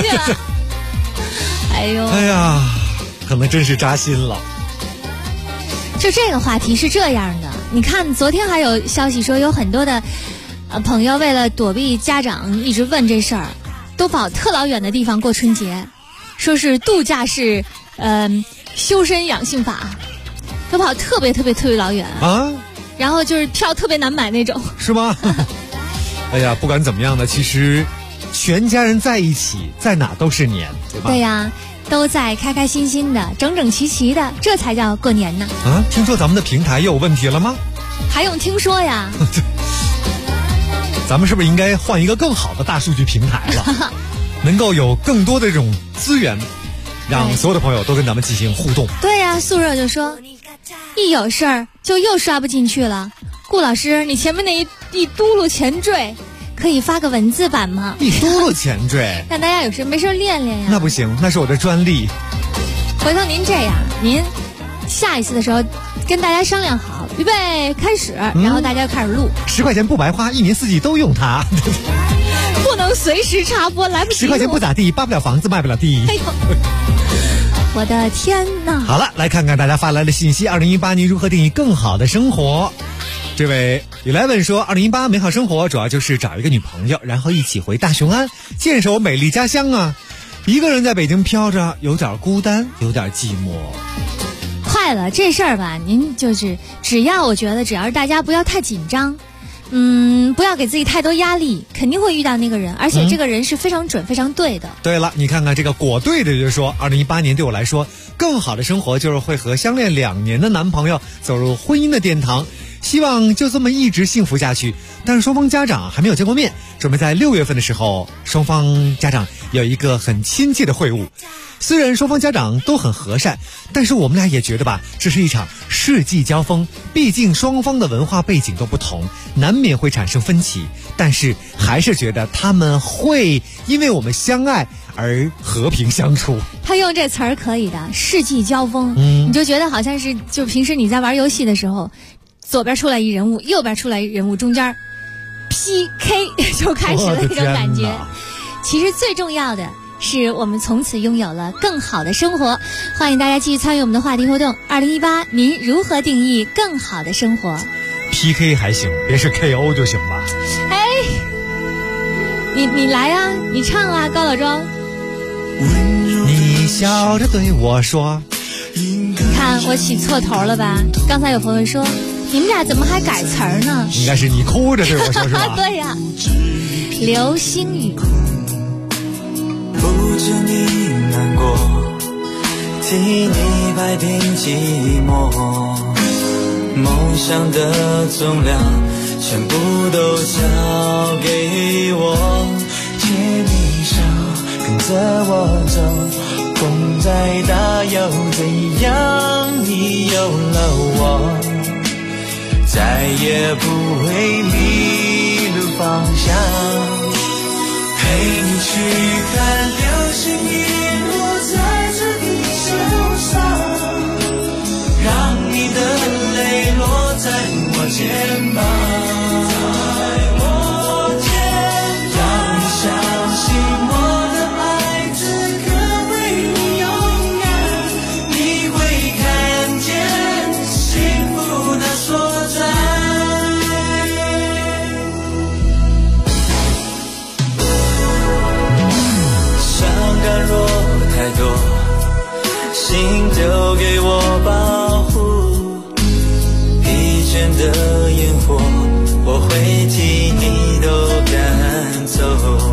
哎呀，可能真是扎心了。 就这个话题是这样的，你看昨天还有消息说有很多的朋友为了躲避家长一直问这事儿，都跑特老远的地方过春节，说是度假式修身养性法，都跑特别老远啊， 然后就是票特别难买那种。 是吗？哎呀，不管怎么样呢，其实全家人在一起在哪都是年，对吧？ 对呀，都在开开心心的整整齐齐的，这才叫过年呢。 听说咱们的平台又有问题了吗？ 还用听说呀？ 咱们是不是应该换一个更好的大数据平台了？能够有更多的这种资源，让所有的朋友都跟咱们进行互动。 对呀，素热就说一有事儿就又刷不进去了。顾老师，你前面那一嘟噜前缀可以发个文字版吗？ 一嘟噜前缀让大家有事没事练练呀。 那不行，那是我的专利。 回头您这样，您下一次的时候跟大家商量好，预备开始，然后大家开始录。 10块钱不白花，一年四季都用它。 不能随时插播，来不及。 10块钱不咋地，扒不了房子，卖不了地。 哎呦，我的天哪！ 好了，来看看大家发来的信息。2018年如何定义更好的生活？这位 Eleven 说，2018美好生活主要就是找一个女朋友，然后一起回大雄安，坚守美丽家乡啊。一个人在北京飘着，有点孤单，有点寂寞。 快了，这事儿吧，您就是只要是大家不要太紧张，不要给自己太多压力，肯定会遇到那个人，而且这个人是非常准、非常对的。 对了，你看看这个果对的就说，2018年对我来说，更好的生活就是会和相恋2年的男朋友走入婚姻的殿堂。希望就这么一直幸福下去，但是双方家长还没有见过面，准备在6月份的时候，双方家长有一个很亲切的会晤。虽然双方家长都很和善，但是我们俩也觉得吧，这是一场世纪交锋，毕竟双方的文化背景都不同，难免会产生分歧，但是还是觉得他们会因为我们相爱而和平相处。 他用这词儿可以的，世纪交锋，你就觉得好像是就平时你在玩游戏的时候，左边出来一人物，右边出来一人物，中间 PK 就开始了那种感觉。其实最重要的是我们从此拥有了更好的生活。欢迎大家继续参与我们的话题互动。2018，您如何定义更好的生活？ PK 还行，别是 KO 就行吧。 哎，你来啊，你唱啊，高老庄。 你笑着对我说， 你看我起错头了吧？刚才有朋友说，你们俩怎么还改词儿呢？ 应该是你哭着对我说是吧？ 对呀、流星雨。 不求你难过，替你摆平寂寞，梦想的重量全部都交给我，牵你手跟着我走，风再大又怎样，你有了我，再也不会迷路方向，陪你去看流星雨落在这地球上，让你的泪落在我肩膀，让你相信我的爱此刻为你勇敢，你会看见幸福的所在。若太多，心丢给我保护，疲倦的烟火，我会替你都赶走，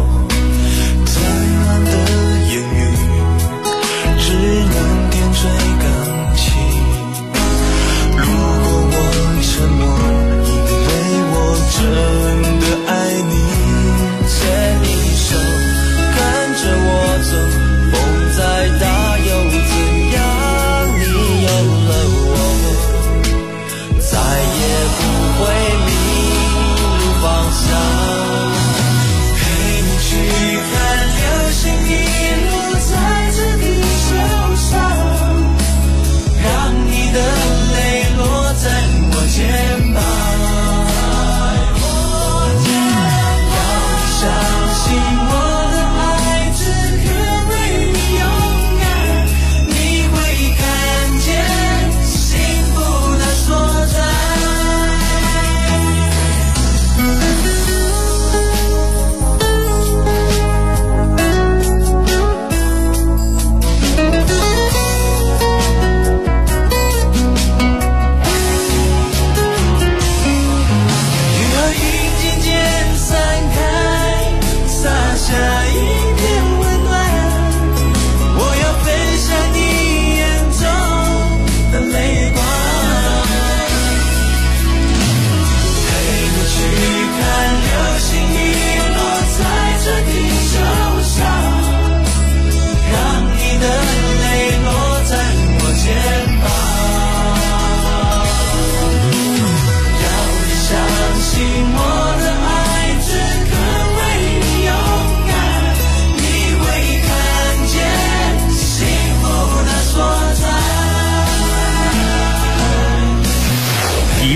纷乱的言语只能点缀感情，如果我沉默，因为我真的爱你，牵你手看着我走，风再大又怎样，你有了我，再也不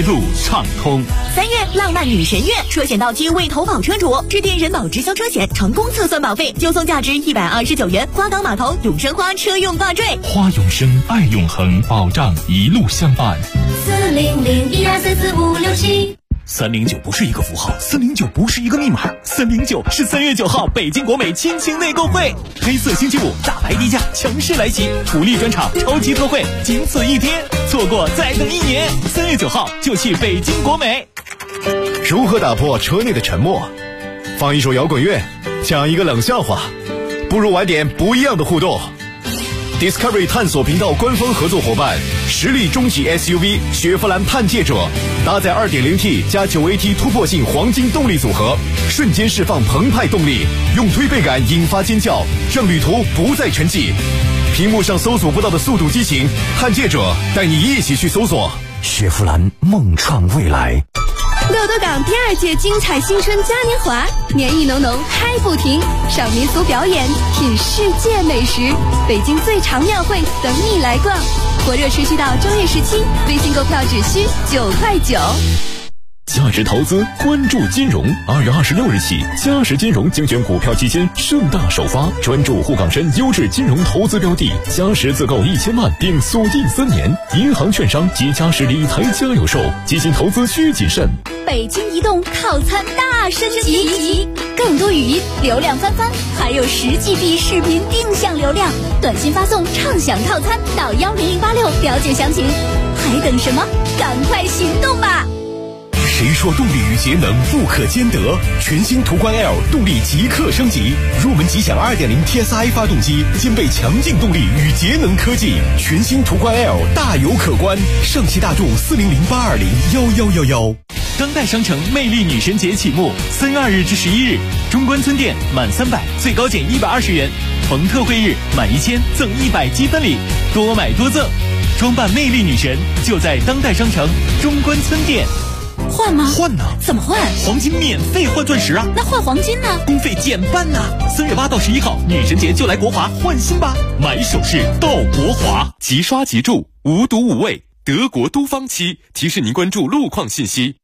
路畅通。 3月浪漫女神月，车险到期未投保车主致电人保直销车险成功测算保费，就送价值129元花岗码头永生花车用挂坠。 花永生，爱永恒，保障一路相伴。 40012344567。 309不是一个符号，309不是一个密码，309是3月9号北京国美亲情内购会，黑色星期五大白低价强势来袭，福利专场超级特惠，仅此一天，错过再等1年。3月9号就去北京国美。 如何打破车内的沉默？放一首摇滚乐，讲一个冷笑话，不如玩点不一样的互动。Discovery 探索频道官方合作伙伴，实力中级 SUV 雪佛兰探界者，搭载 2.0T 加 9AT 突破性黄金动力组合，瞬间释放澎湃动力，用推背感引发尖叫，让旅途不再沉寂。屏幕上搜索不到的速度激情，探界者带你一起去搜索。 雪佛兰梦创未来。 乐多港第2届精彩新春嘉年华，年意浓浓嗨不停，赏民俗表演，品世界美食，北京最长庙会等你来逛，火热持续到正月17，微信购票只需9块9。 价值投资，关注金融。2月26日起，嘉实金融精选股票基金盛大首发，专注沪港深优质金融投资标的，嘉实自购1000万并锁定3年，银行、券商及嘉实理财家有售，基金投资需谨慎。 北京移动套餐大升级，更多语音流量翻番，还有10GB 视频定向流量，短信发送畅享套餐到10086了解详情，还等什么？赶快行动吧！ 谁说动力与节能不可兼得？全新途观 L 动力即刻升级，入门即享 2.0 TSI 发动机，兼备强劲动力与节能科技。全新途观 L 大有可观，上汽大众40082011111。 当代商城魅力女神节启幕，3月2日至11日，中关村店满300最高减120元，逢特惠日满1000赠100积分礼，多买多赠，装扮魅力女神就在当代商城中关村店。 换吗？ 换呢？ 怎么换？ 黄金免费换钻石啊！ 那换黄金呢？ 工费减半呢。3月8到11号，女神节就来国华换新吧，买首饰到国华。 即刷即住，无毒无味，德国都方漆提示您关注路况信息。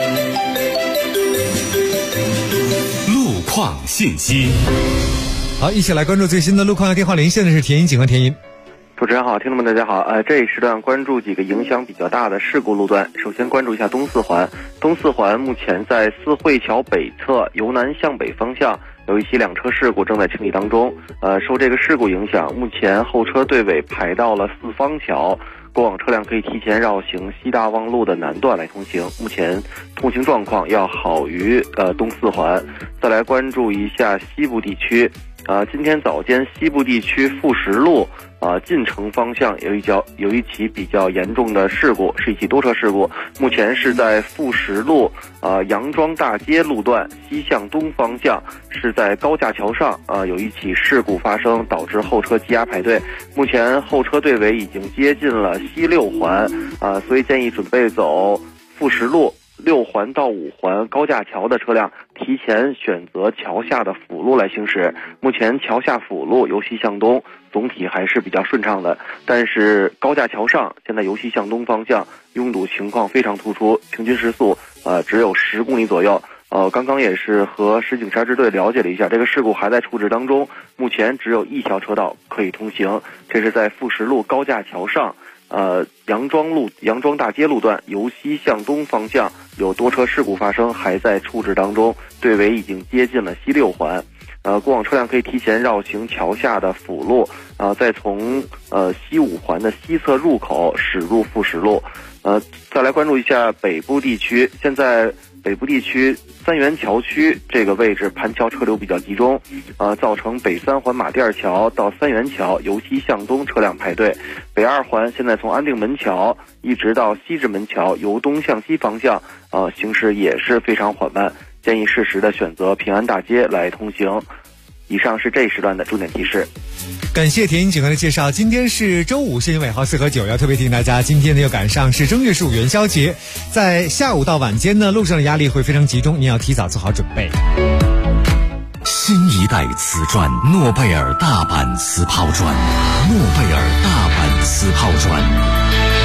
路况信息。 好，一起来关注最新的路况。电话连线的是田英警和田英。 主持人好，听众们大家好。这一时段关注几个影响比较大的事故路段。首先关注一下东四环。东四环目前在四惠桥北侧由南向北方向有一起2车事故正在清理当中。受这个事故影响，目前后车队尾排到了四方桥，过往车辆可以提前绕行西大望路的南段来通行。目前通行状况要好于东四环。再来关注一下西部地区。今天早间西部地区富实路进城方向有一起比较严重的事故，是一起多车事故。目前是在富实路杨庄大街路段西向东方向，是在高架桥上有一起事故发生，导致后车积压排队。目前后车队尾已经接近了西6环所以建议准备走富实路6环到5环高架桥的车辆提前选择桥下的辅路来行驶。目前桥下辅路由西向东总体还是比较顺畅的，但是高架桥上现在由西向东方向拥堵情况非常突出，平均时速只有10公里左右。刚刚也是和石景山支队了解了一下，这个事故还在处置当中，目前只有1条车道可以通行，这是在富实路高架桥上杨庄大街路段由西向东方向有多车事故发生，还在处置当中，队尾已经接近了西6环。过往车辆可以提前绕行桥下的辅路再从西5环的西侧入口驶入富实路。再来关注一下北部地区。现在北部地区三元桥区这个位置盘桥车流比较集中造成北3环马甸桥到三元桥由西向东车辆排队。北2环现在从安定门桥一直到西直门桥由东向西方向行驶也是非常缓慢，建议适时的选择平安大街来通行。以上是这一时段的重点提示。 感谢田英警官的介绍。今天是周五，限行尾号4和9，要特别提醒大家，今天呢又赶上是正月15元宵节，在下午到晚间呢，路上的压力会非常集中，你要提早做好准备。 新一代瓷砖，诺贝尔大阪瓷抛砖，诺贝尔大阪瓷抛砖。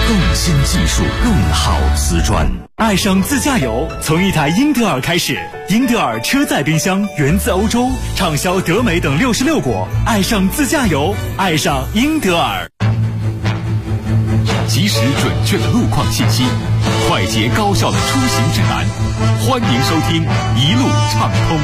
更新技术，更好瓷砖。 爱上自驾游，从一台英特尔开始。英特尔车载冰箱源自欧洲，畅销德美等66国。爱上自驾游，爱上英特尔。 及时准确的路况信息，快捷高效的出行指南。欢迎收听一路畅通。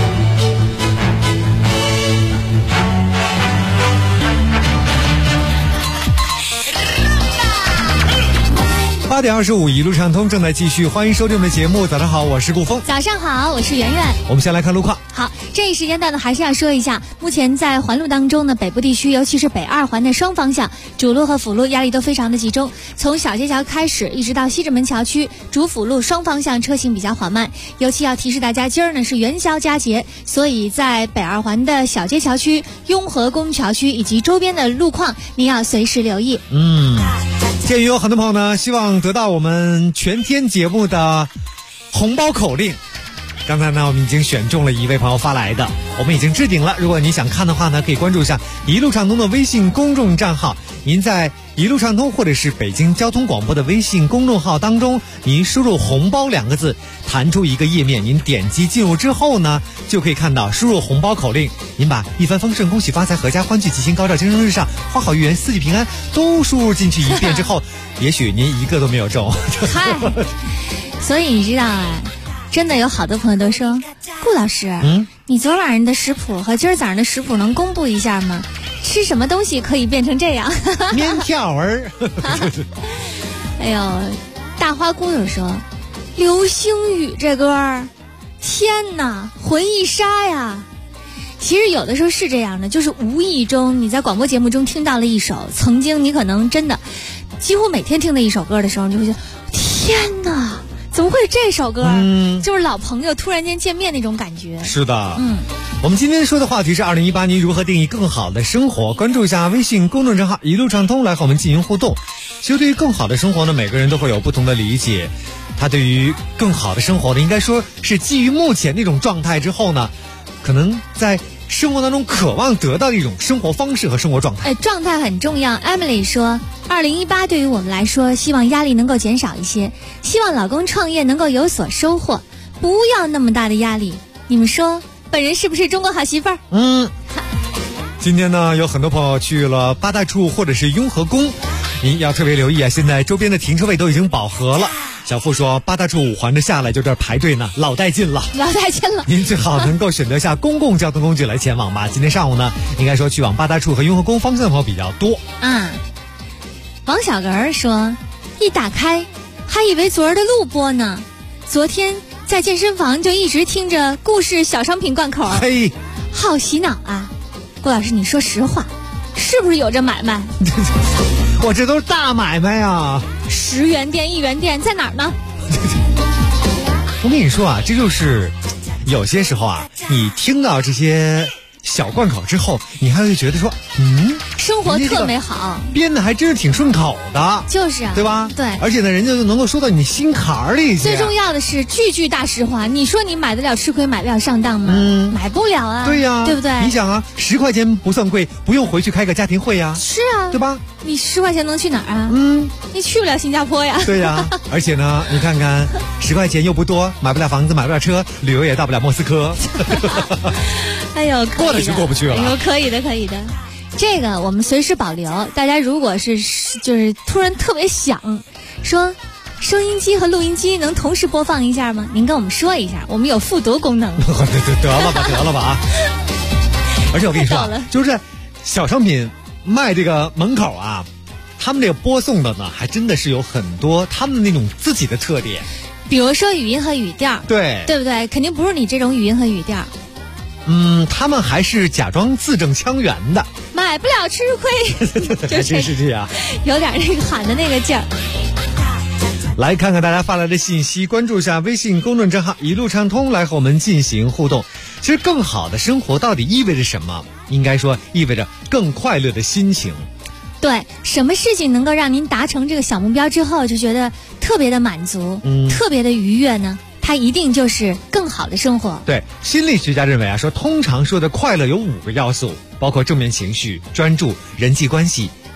8点25，一路畅通正在继续，欢迎收听我们的节目。早上好，我是顾峰。 早上好，我是圆圆。 我们先来看路况。 好，这一时间段呢，还是要说一下，目前在环路当中呢，北部地区，尤其是北二环的双方向，主路和辅路压力都非常的集中。从小街桥开始，一直到西直门桥区，主辅路双方向车行比较缓慢。尤其要提示大家，今儿呢是元宵佳节，所以在北二环的小街桥区、雍和宫桥区以及周边的路况，您要随时留意。 鉴于有很多朋友呢，希望得到我们全天节目的红包口令。刚才呢，我们已经选中了一位朋友发来的，我们已经置顶了。如果你想看的话呢，可以关注一下一路畅通的微信公众账号。您在一路畅通或者是北京交通广播的微信公众号当中，您输入红包2个字，弹出一个页面，您点击进入之后呢，就可以看到输入红包口令。您把一帆风顺、恭喜发财、阖家欢聚、吉星高照、蒸蒸日上、花好月圆、四季平安都输入进去一遍之后，也许您一个都没有中。 嗨，所以你知道啊，真的有好多朋友都说，顾老师，你昨晚上的食谱和今儿早上的食谱能公布一下吗？吃什么东西可以变成这样？ 面条儿。 哎呦，大花姑有说，流星雨这歌儿，天哪，回忆杀呀！其实有的时候是这样的，就是无意中你在广播节目中听到了一首曾经你可能真的几乎每天听的一首歌的时候，你就会觉得天哪，怎么会是这首歌？就是老朋友突然间见面那种感觉。 是的，我们今天说的话题是2018年如何定义更好的生活。关注一下微信公众账号一路畅通来和我们进行互动。其实对于更好的生活呢，每个人都会有不同的理解。他对于更好的生活呢，应该说是基于目前那种状态之后呢，可能在生活当中渴望得到的一种生活方式和生活状态。 状态很重要。 Emily 说2018对于我们来说，希望压力能够减少一些，希望老公创业能够有所收获，不要那么大的压力。你们说本人是不是中国好媳妇儿？ 今天呢，有很多朋友去了八大处或者是雍和宫，您要特别留意啊，现在周边的停车位都已经饱和了。小付说八大处5环的下来就这儿排队呢，老带劲了。您最好能够选择下公共交通工具来前往吧。今天上午呢，应该说去往八大处和雍和宫方向的朋友比较多。 王小格儿说，一打开还以为昨儿的录播呢，昨天在健身房就一直听着故事小商品贯口， 嘿， 好洗脑啊。顾老师，你说实话，是不是有这买卖？ 我这都是大买卖啊 ！10元店、1元店在哪儿呢？ 我跟你说啊，这就是有些时候啊，你听到这些小贯口之后，你还会觉得说， 生活特美好， 编的还真是挺顺口的， 就是啊， 对吧？ 对， 而且呢，人家就能够说到你心坎儿里去。 最重要的是，句句大实话。你说你买得了吃亏，买得了上当吗？买不了啊。 对呀， 对不对？ 你想啊，10块钱不算贵，不用回去开个家庭会呀。 是啊， 对吧？ 你10块钱能去哪儿啊？你去不了新加坡呀。 对呀，而且呢，你看看10块钱又不多，买不了房子，买不了车，旅游也到不了莫斯科。 哎呦， 过得去过不去了。 哎呦，可以的，可以的。这个我们随时保留。大家如果是就是突然特别想说，收音机和录音机能同时播放一下吗？您跟我们说一下，我们有复读功能。 得了吧啊！而且我跟你说，就是小商品卖这个门口啊，他们这个播送的呢，还真的是有很多他们那种自己的特点。 比如说语音和语调， 对不对？肯定不是你这种语音和语调。 他们还是假装字正腔圆的， 买不了吃亏， 还真是这样， 有点那个喊的那个劲儿。 来看看大家发来的信息，关注一下微信公众账号一路畅通，来和我们进行互动。其实更好的生活到底意味着什么？应该说意味着更快乐的心情。 对，什么事情能够让您达成这个小目标之后就觉得特别的满足，特别的愉悦呢？它一定就是更好的生活。 对，心理学家认为啊，说通常说的快乐有5个要素，包括正面情绪、专注、人际关系、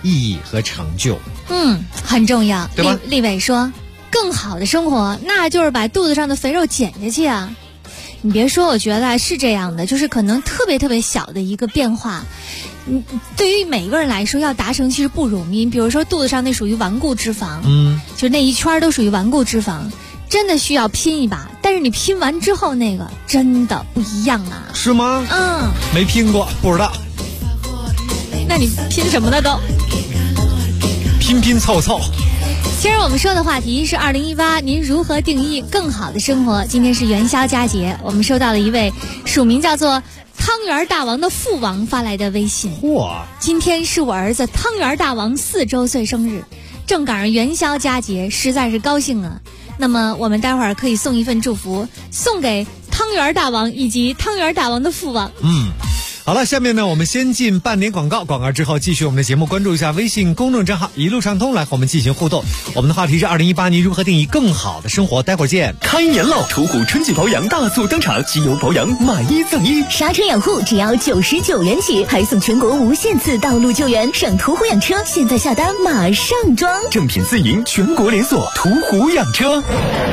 意义和成就。 很重要， 对吧？ 立伟说，更好的生活，那就是把肚子上的肥肉减下去啊！你别说，我觉得是这样的，就是可能特别特别小的一个变化，对于每个人来说要达成其实不容易。比如说肚子上那属于顽固脂肪，就那一圈都属于顽固脂肪，真的需要拼一把。但是你拼完之后，那个真的不一样啊！ 是吗？没拼过，不知道。 那你拼什么呢？都拼凑凑。 今儿我们说的话题是2018，您如何定义更好的生活？今天是元宵佳节，我们收到了一位署名叫做汤圆大王的父王发来的微信。今天是我儿子汤圆大王4周岁生日，正赶上元宵佳节，实在是高兴啊。那么我们待会儿可以送一份祝福，送给汤圆大王以及汤圆大王的父王。 好了，下面呢，我们先进半点广告，广告之后继续我们的节目，关注一下微信公众账号一路畅通，来和我们进行互动。我们的话题是2018，您如何定义更好的生活？待会儿见。 开年了，途虎春季保养大促登场，机油保养买1赠1， 刹车养护只要99元起，还送全国无限次道路救援，上途虎养车，现在下单马上装， 正品自营，全国连锁，途虎养车。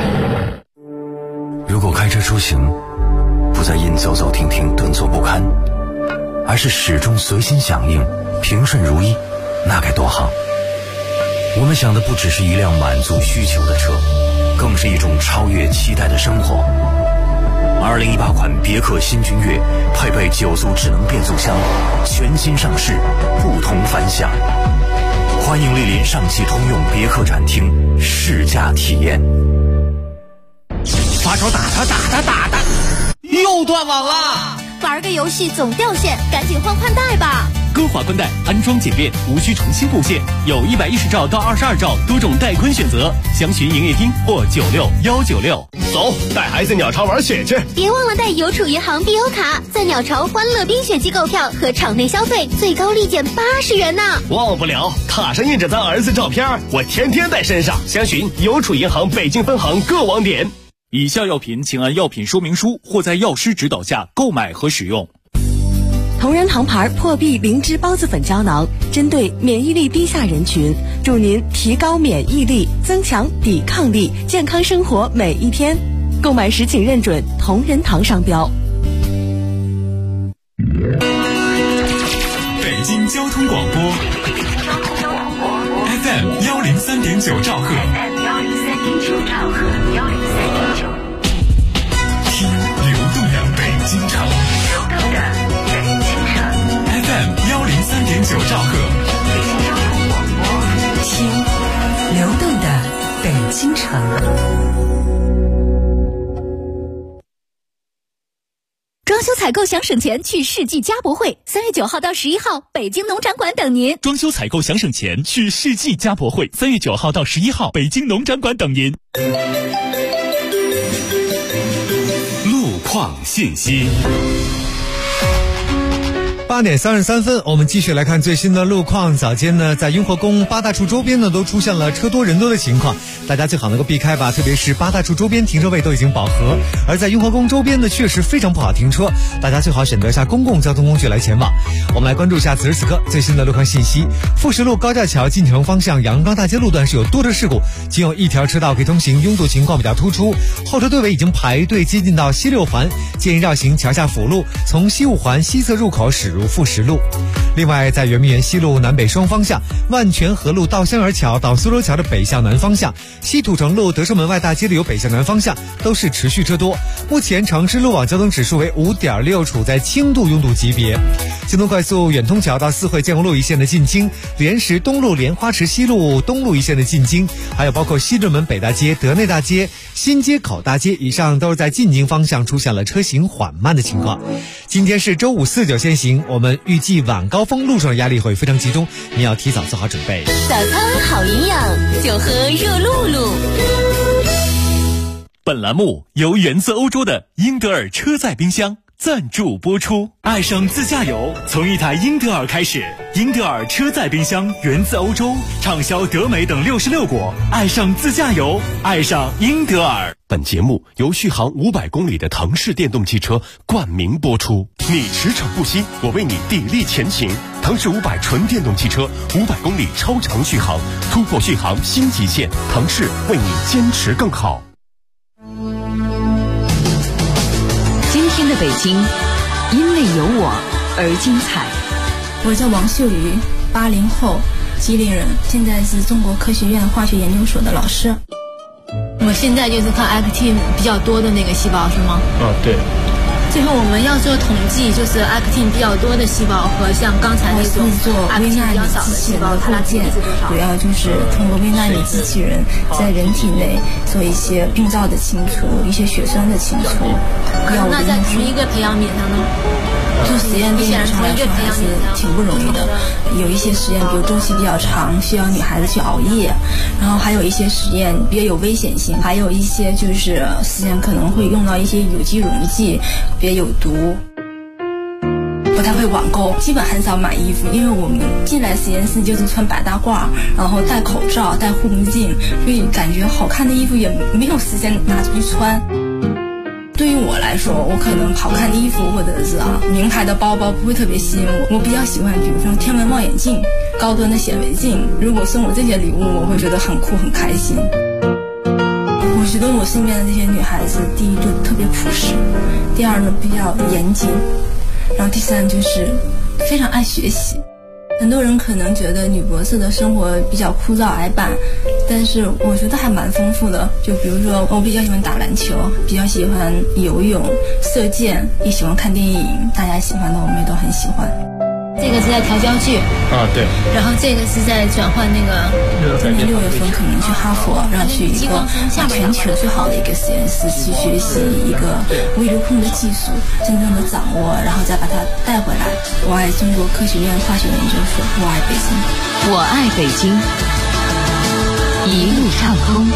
如果开车出行不再因走走停停顿挫不堪，而是始终随心响应平顺如意，那该多好。我们想的不只是一辆满足需求的车，更是一种超越期待的生活。2018款别克新君越配备9速智能变速箱，全新上市，不同凡响。欢迎莅临上汽通用别克展厅试驾体验。 发烧打他，又断网了。 玩个游戏总掉线，赶紧换宽带吧。 歌华宽带安装简便，无需重新布线，有110兆到22兆多种带宽选择，详询营业厅或96196。 走，带孩子鸟巢玩雪去。 别忘了带邮储银行必优卡，在鸟巢欢乐冰雪季购票和场内消费最高立减80元呢。 忘不了，卡上印着咱儿子照片，我天天带身上。详询邮储银行北京分行各网点。 以下药品请按药品说明书或在药师指导下购买和使用。 同仁堂牌破壁灵芝孢子粉胶囊，针对免疫力低下人群，助您提高免疫力，增强抵抗力，健康生活每一天。购买时请认准同仁堂商标。 北京交通广播 FM 103.9兆赫，听流动的北京城，FM 103.9兆赫， 听流动的北京城。 装修采购想省钱，去世纪家博会，3月9号到11号，北京农展馆等您。 装修采购想省钱，去世纪家博会，3月9号到11号，北京农展馆等您。 路况信息。 8点33分，我们继续来看最新的路况。早间呢，在雍和宫8大处周边呢，都出现了车多人多的情况，大家最好能够避开吧。特别是8大处周边停车位都已经饱和，而在雍和宫周边呢，确实非常不好停车，大家最好选择一下公共交通工具来前往。我们来关注一下此时此刻最新的路况信息。富士路高架桥进城方向阳刚大街路段是有多车事故，仅有一条车道可以通行，拥堵情况比较突出，后车队尾已经排队接近到西6环，建议绕行桥下辅路，从西5环西侧入口驶入富士路。另外，在圆明园西路南北双方向，万泉河路到香园桥到苏州桥的北向南方向，西土城路德胜门外大街的有北向南方向都是持续车多。目前城市路网交通指数为5.6，处在轻度拥堵级别。京东快速远通桥到四惠建国路一线的进京，莲石东路莲花池西路东路一线的进京，还有包括西直门北大街、德内大街、新街口大街以上都是在进京方向出现了车行缓慢的情况。今天是周五4-9限行，我们预计晚高峰路上的压力会非常集中，你要提早做好准备。 早餐好营养，就喝热露露。 本栏目由源自欧洲的英格尔车载冰箱赞助播出。爱上自驾游，从一台英德尔开始。英德尔车载冰箱源自欧洲，畅销德美等66国。爱上自驾游，爱上英德尔。 本节目由续航500公里的腾势电动汽车冠名播出。你驰骋不息，我为你砥砺前行。腾势500纯电动汽车，500公里超长续航，突破续航新极限。腾势为你坚持更好。 今天的北京，因为有我而精彩。 我叫王秀瑜，80后，吉林人，现在是中国科学院化学研究所的老师。 我现在就是看 actin 比较多的那个细胞，是吗？ 对。 最后我们要做统计，就是 actin 比较多的细胞和像刚才那种做微纳米机器人的构建，主要就是通过微纳米机器人在人体内做一些病灶的清除，一些血栓的清除。 那在同一个培养皿上呢？ 做实验对女生来说还是挺不容易的，有一些实验比如周期比较长，需要女孩子去熬夜，然后还有一些实验比较有危险性，还有一些就是实验可能会用到一些有机溶剂，别有毒。不太会网购，基本很少买衣服，因为我们进来实验室就是穿白大褂，然后戴口罩、戴护目镜，所以感觉好看的衣服也没有时间拿出去穿。对于我来说，我可能好看的衣服或者是名牌的包包不会特别吸引我，我比较喜欢比如说天文望远镜、高端的显微镜。如果送我这些礼物，我会觉得很酷很开心。我觉得我身边的这些女孩子，第一就特别朴实，第二呢比较严谨，然后第三就是非常爱学习。很多人可能觉得女博士的生活比较枯燥矮板，但是我觉得还蛮丰富的。就比如说我比较喜欢打篮球，比较喜欢游泳、射箭，也喜欢看电影，大家喜欢的我们也都很喜欢。 这个是在调焦距对， 然后这个是在转换那个。 今年6月份可能去哈佛，让去一个全球最好的一个实验室去学习一个微流控的技术，真正的掌握，然后再把它带回来。我爱中国科学院化学研究所，我爱北京， 我爱北京，一路畅通。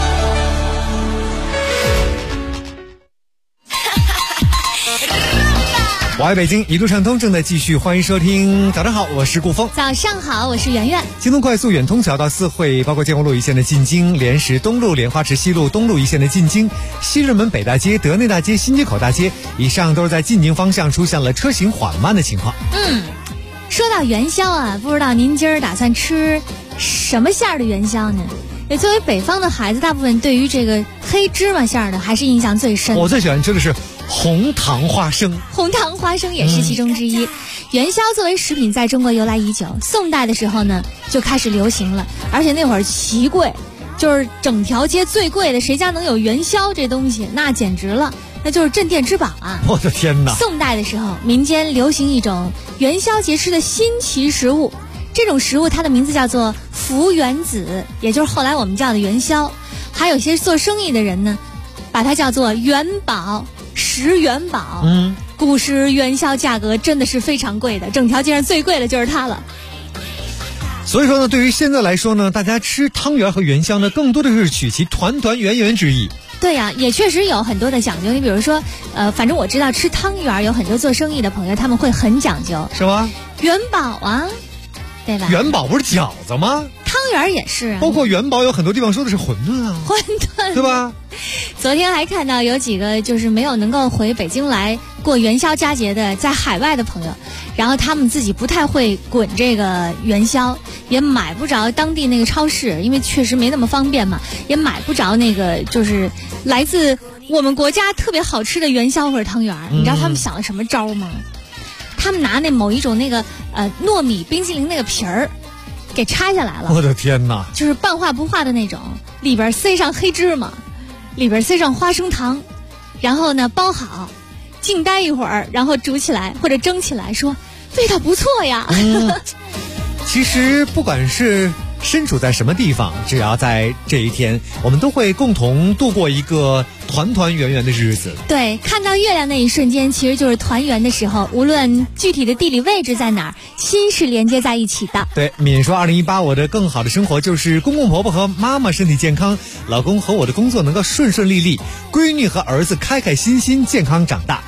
我爱北京，一路畅通正在继续，欢迎收听。早上好，我是顾峰。 早上好，我是圆圆。 京通快速远通桥到四惠，包括建国路一线的进京、莲石东路、莲花池西路东路一线的进京、西直门北大街、德内大街、新街口大街，以上都是在进京方向出现了车行缓慢的情况。 说到元宵啊，不知道您今儿打算吃什么馅儿的元宵呢？作为北方的孩子，大部分对于这个黑芝麻馅儿的还是印象最深。 我最喜欢吃的是红糖花生， 红糖花生也是其中之一。元宵作为食品在中国由来已久，宋代的时候呢就开始流行了，而且那会儿奇贵，就是整条街最贵的，谁家能有元宵这东西，那简直了，那就是镇店之宝啊！ 我的天哪！ 宋代的时候，民间流行一种元宵节吃的新奇食物，这种食物它的名字叫做福元子，也就是后来我们叫的元宵。还有些做生意的人呢，把它叫做元宝。10元宝，古时元宵价格真的是非常贵的，整条街上最贵的就是它了。 所以说呢，对于现在来说呢，大家吃汤圆和元宵呢，更多的是取其团团圆圆之意。 对呀，也确实有很多的讲究。你比如说，反正我知道吃汤圆有很多做生意的朋友他们会很讲究， 是吗？ 元宝啊，对吧？ 元宝不是饺子吗？ 汤圆也是啊， 包括元宝有很多地方说的是馄饨啊， 馄饨， 对吧？ 昨天还看到有几个就是没有能够回北京来过元宵佳节的在海外的朋友，然后他们自己不太会滚这个元宵，也买不着当地那个超市，因为确实没那么方便嘛，也买不着那个就是来自我们国家特别好吃的元宵或者汤圆。你知道他们想了什么招吗？他们拿那某一种那个糯米冰淇淋那个皮儿给拆下来了， 我的天哪， 就是半化不化的那种，里边塞上黑芝麻，里边塞上花生糖，然后呢包好，静待一会儿，然后煮起来或者蒸起来，说味道不错呀。 其实不管是身处在什么地方，只要在这一天，我们都会共同度过一个团团圆圆的日子。 对，看到月亮那一瞬间，其实就是团圆的时候，无论具体的地理位置在哪儿，心是连接在一起的。 对，敏说2018我的更好的生活就是公公婆婆和妈妈身体健康，老公和我的工作能够顺顺利利，闺女和儿子开开心心健康长大。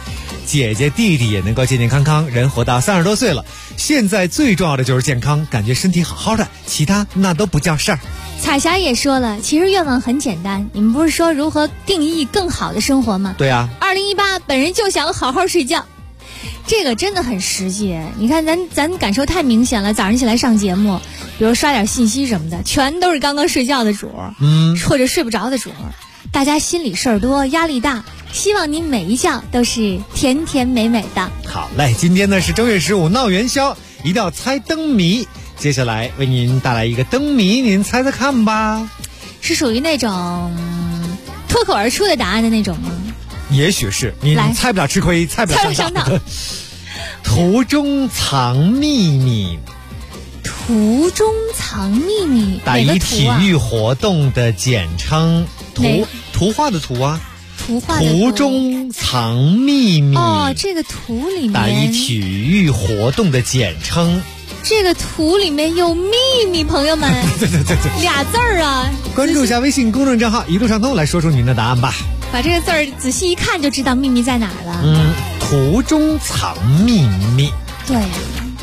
姐姐弟弟也能够健健康康，人活到30多岁了，现在最重要的就是健康，感觉身体好好的，其他那都不叫事儿。 彩霞也说了，其实愿望很简单，你们不是说如何定义更好的生活吗？ 对啊 ，2018本人就想好好睡觉，这个真的很实际。你看咱感受太明显了，早上起来上节目，比如刷点信息什么的，全都是刚刚睡觉的主，或者睡不着的主，大家心里事儿多，压力大，希望你每一觉都是甜甜美美的。 好嘞，今天呢是正月15闹元宵，一定要猜灯谜。接下来为您带来一个灯谜，您猜猜看吧。 是属于那种脱口而出的答案的那种吗？ 也许是，你猜不了吃亏，猜不了上当。途中藏秘密。 途中藏秘密， 打一体育活动的简称。图画的图啊。途中藏秘密。 哦，这个图里面。 打一体育活动的简称。 这个图里面有秘密，朋友们。 对俩字儿啊。 关注一下微信公众账号一路畅通，来说出您的答案吧。 把这个字儿仔细一看就知道秘密在哪儿了。 途中藏秘密。 对呀。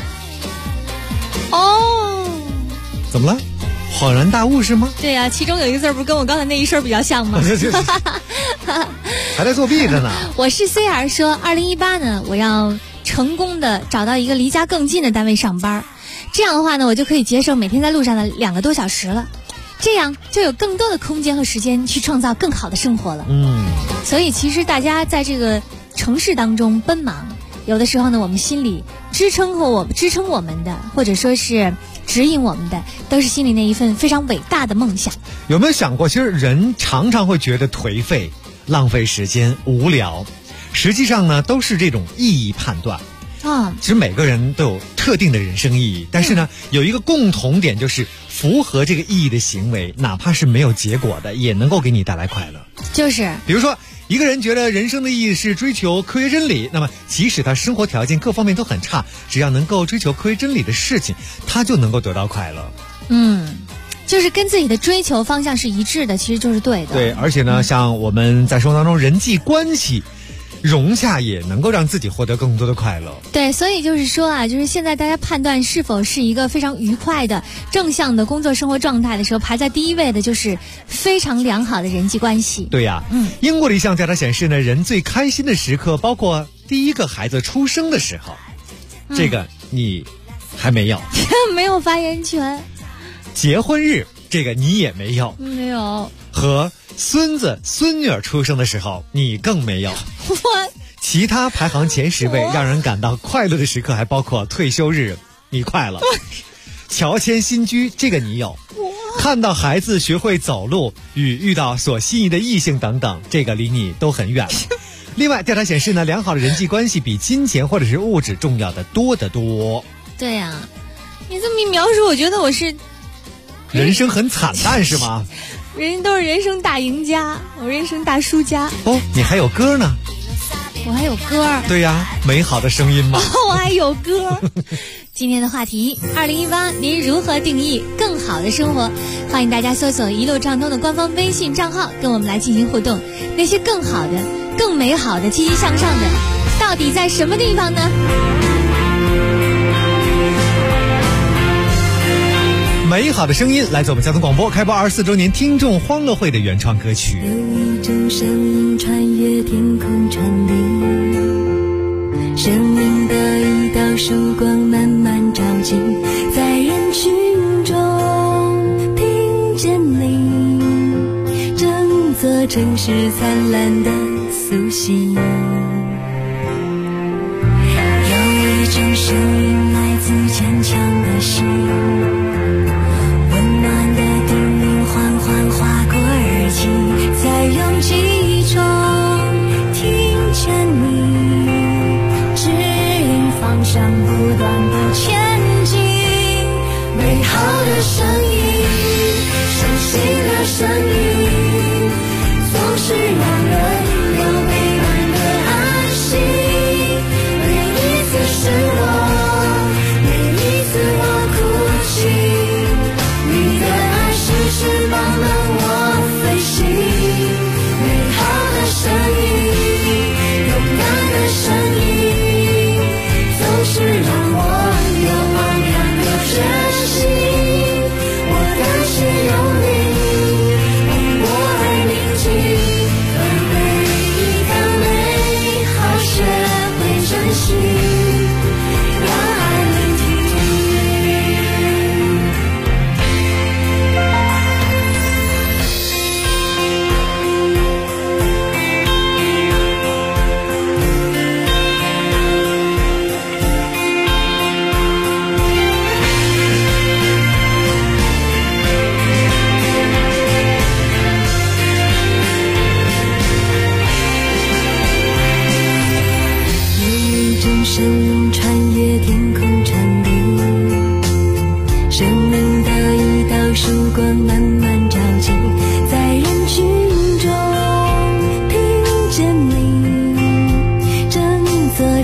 哦。 怎么了？恍然大悟是吗？ 对呀，其中有一个字不是跟我刚才那一声比较像吗？ 还在作弊着呢。 我是 CR 说，2018呢，我要成功的找到一个离家更近的单位上班，这样的话呢，我就可以节省每天在路上的2个多小时了，这样就有更多的空间和时间去创造更好的生活了。所以其实大家在这个城市当中奔忙，有的时候呢，我们心里支撑我们的，或者说是指引我们的，都是心里那一份非常伟大的梦想。 有没有想过，其实人常常会觉得颓废、浪费时间、无聊，实际上呢，都是这种意义判断。其实每个人都有特定的人生意义，但是呢，有一个共同点，就是符合这个意义的行为，哪怕是没有结果的，也能够给你带来快乐。 就是比如说，一个人觉得人生的意义是追求科学真理，那么即使他生活条件各方面都很差，只要能够追求科学真理的事情，他就能够得到快乐。 就是跟自己的追求方向是一致的，其实就是对的。 对，而且呢，像我们在生活当中人际关系融洽，也能够让自己获得更多的快乐。 对，所以就是说啊，就是现在大家判断是否是一个非常愉快的正向的工作生活状态的时候，排在第一位的就是非常良好的人际关系。 对呀，英国的一项调查显示呢，人最开心的时刻包括第一个孩子出生的时候。这个你还没有没有发言权。 结婚日，这个你也没有。 没有。 和孙子孙女儿出生的时候，你更没有。其他排行前10位让人感到快乐的时刻还包括退休日，你快乐；乔迁新居，这个你有；看到孩子学会走路，与遇到所心仪的异性等等，这个离你都很远。另外，调查显示呢，良好的人际关系比金钱或者是物质重要的多得多。 对呀，你这么一描述，我觉得我是人生很惨淡是吗？ 人都是人生大赢家，我人生大输家。 你还有歌呢？ 我还有歌。 对呀，美好的声音嘛。 我还有歌。今天的话题，2018，您如何定义更好的生活？欢迎大家搜索一路畅通的官方微信账号，跟我们来进行互动。那些更好的、更美好的、积极向上的，到底在什么地方呢？ 美好的声音来自我们交通广播开播24周年听众欢乐会的原创歌曲。 有一种声音穿越天空传递，生命的一道曙光慢慢照进，在人群中听见你，整座城市灿烂的苏醒。有一种声音来自坚强的心，在拥挤中听见你指引方向，不断地前进。美好的声音，伤心的声音，总是让人有陪伴的安心。每一次失落，每一次我哭泣，你的爱是翅膀能我飞行。美好的声音，勇敢的声音，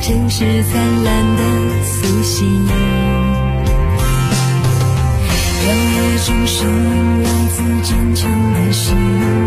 城市灿烂的苏醒。有一种声音来自坚强的心，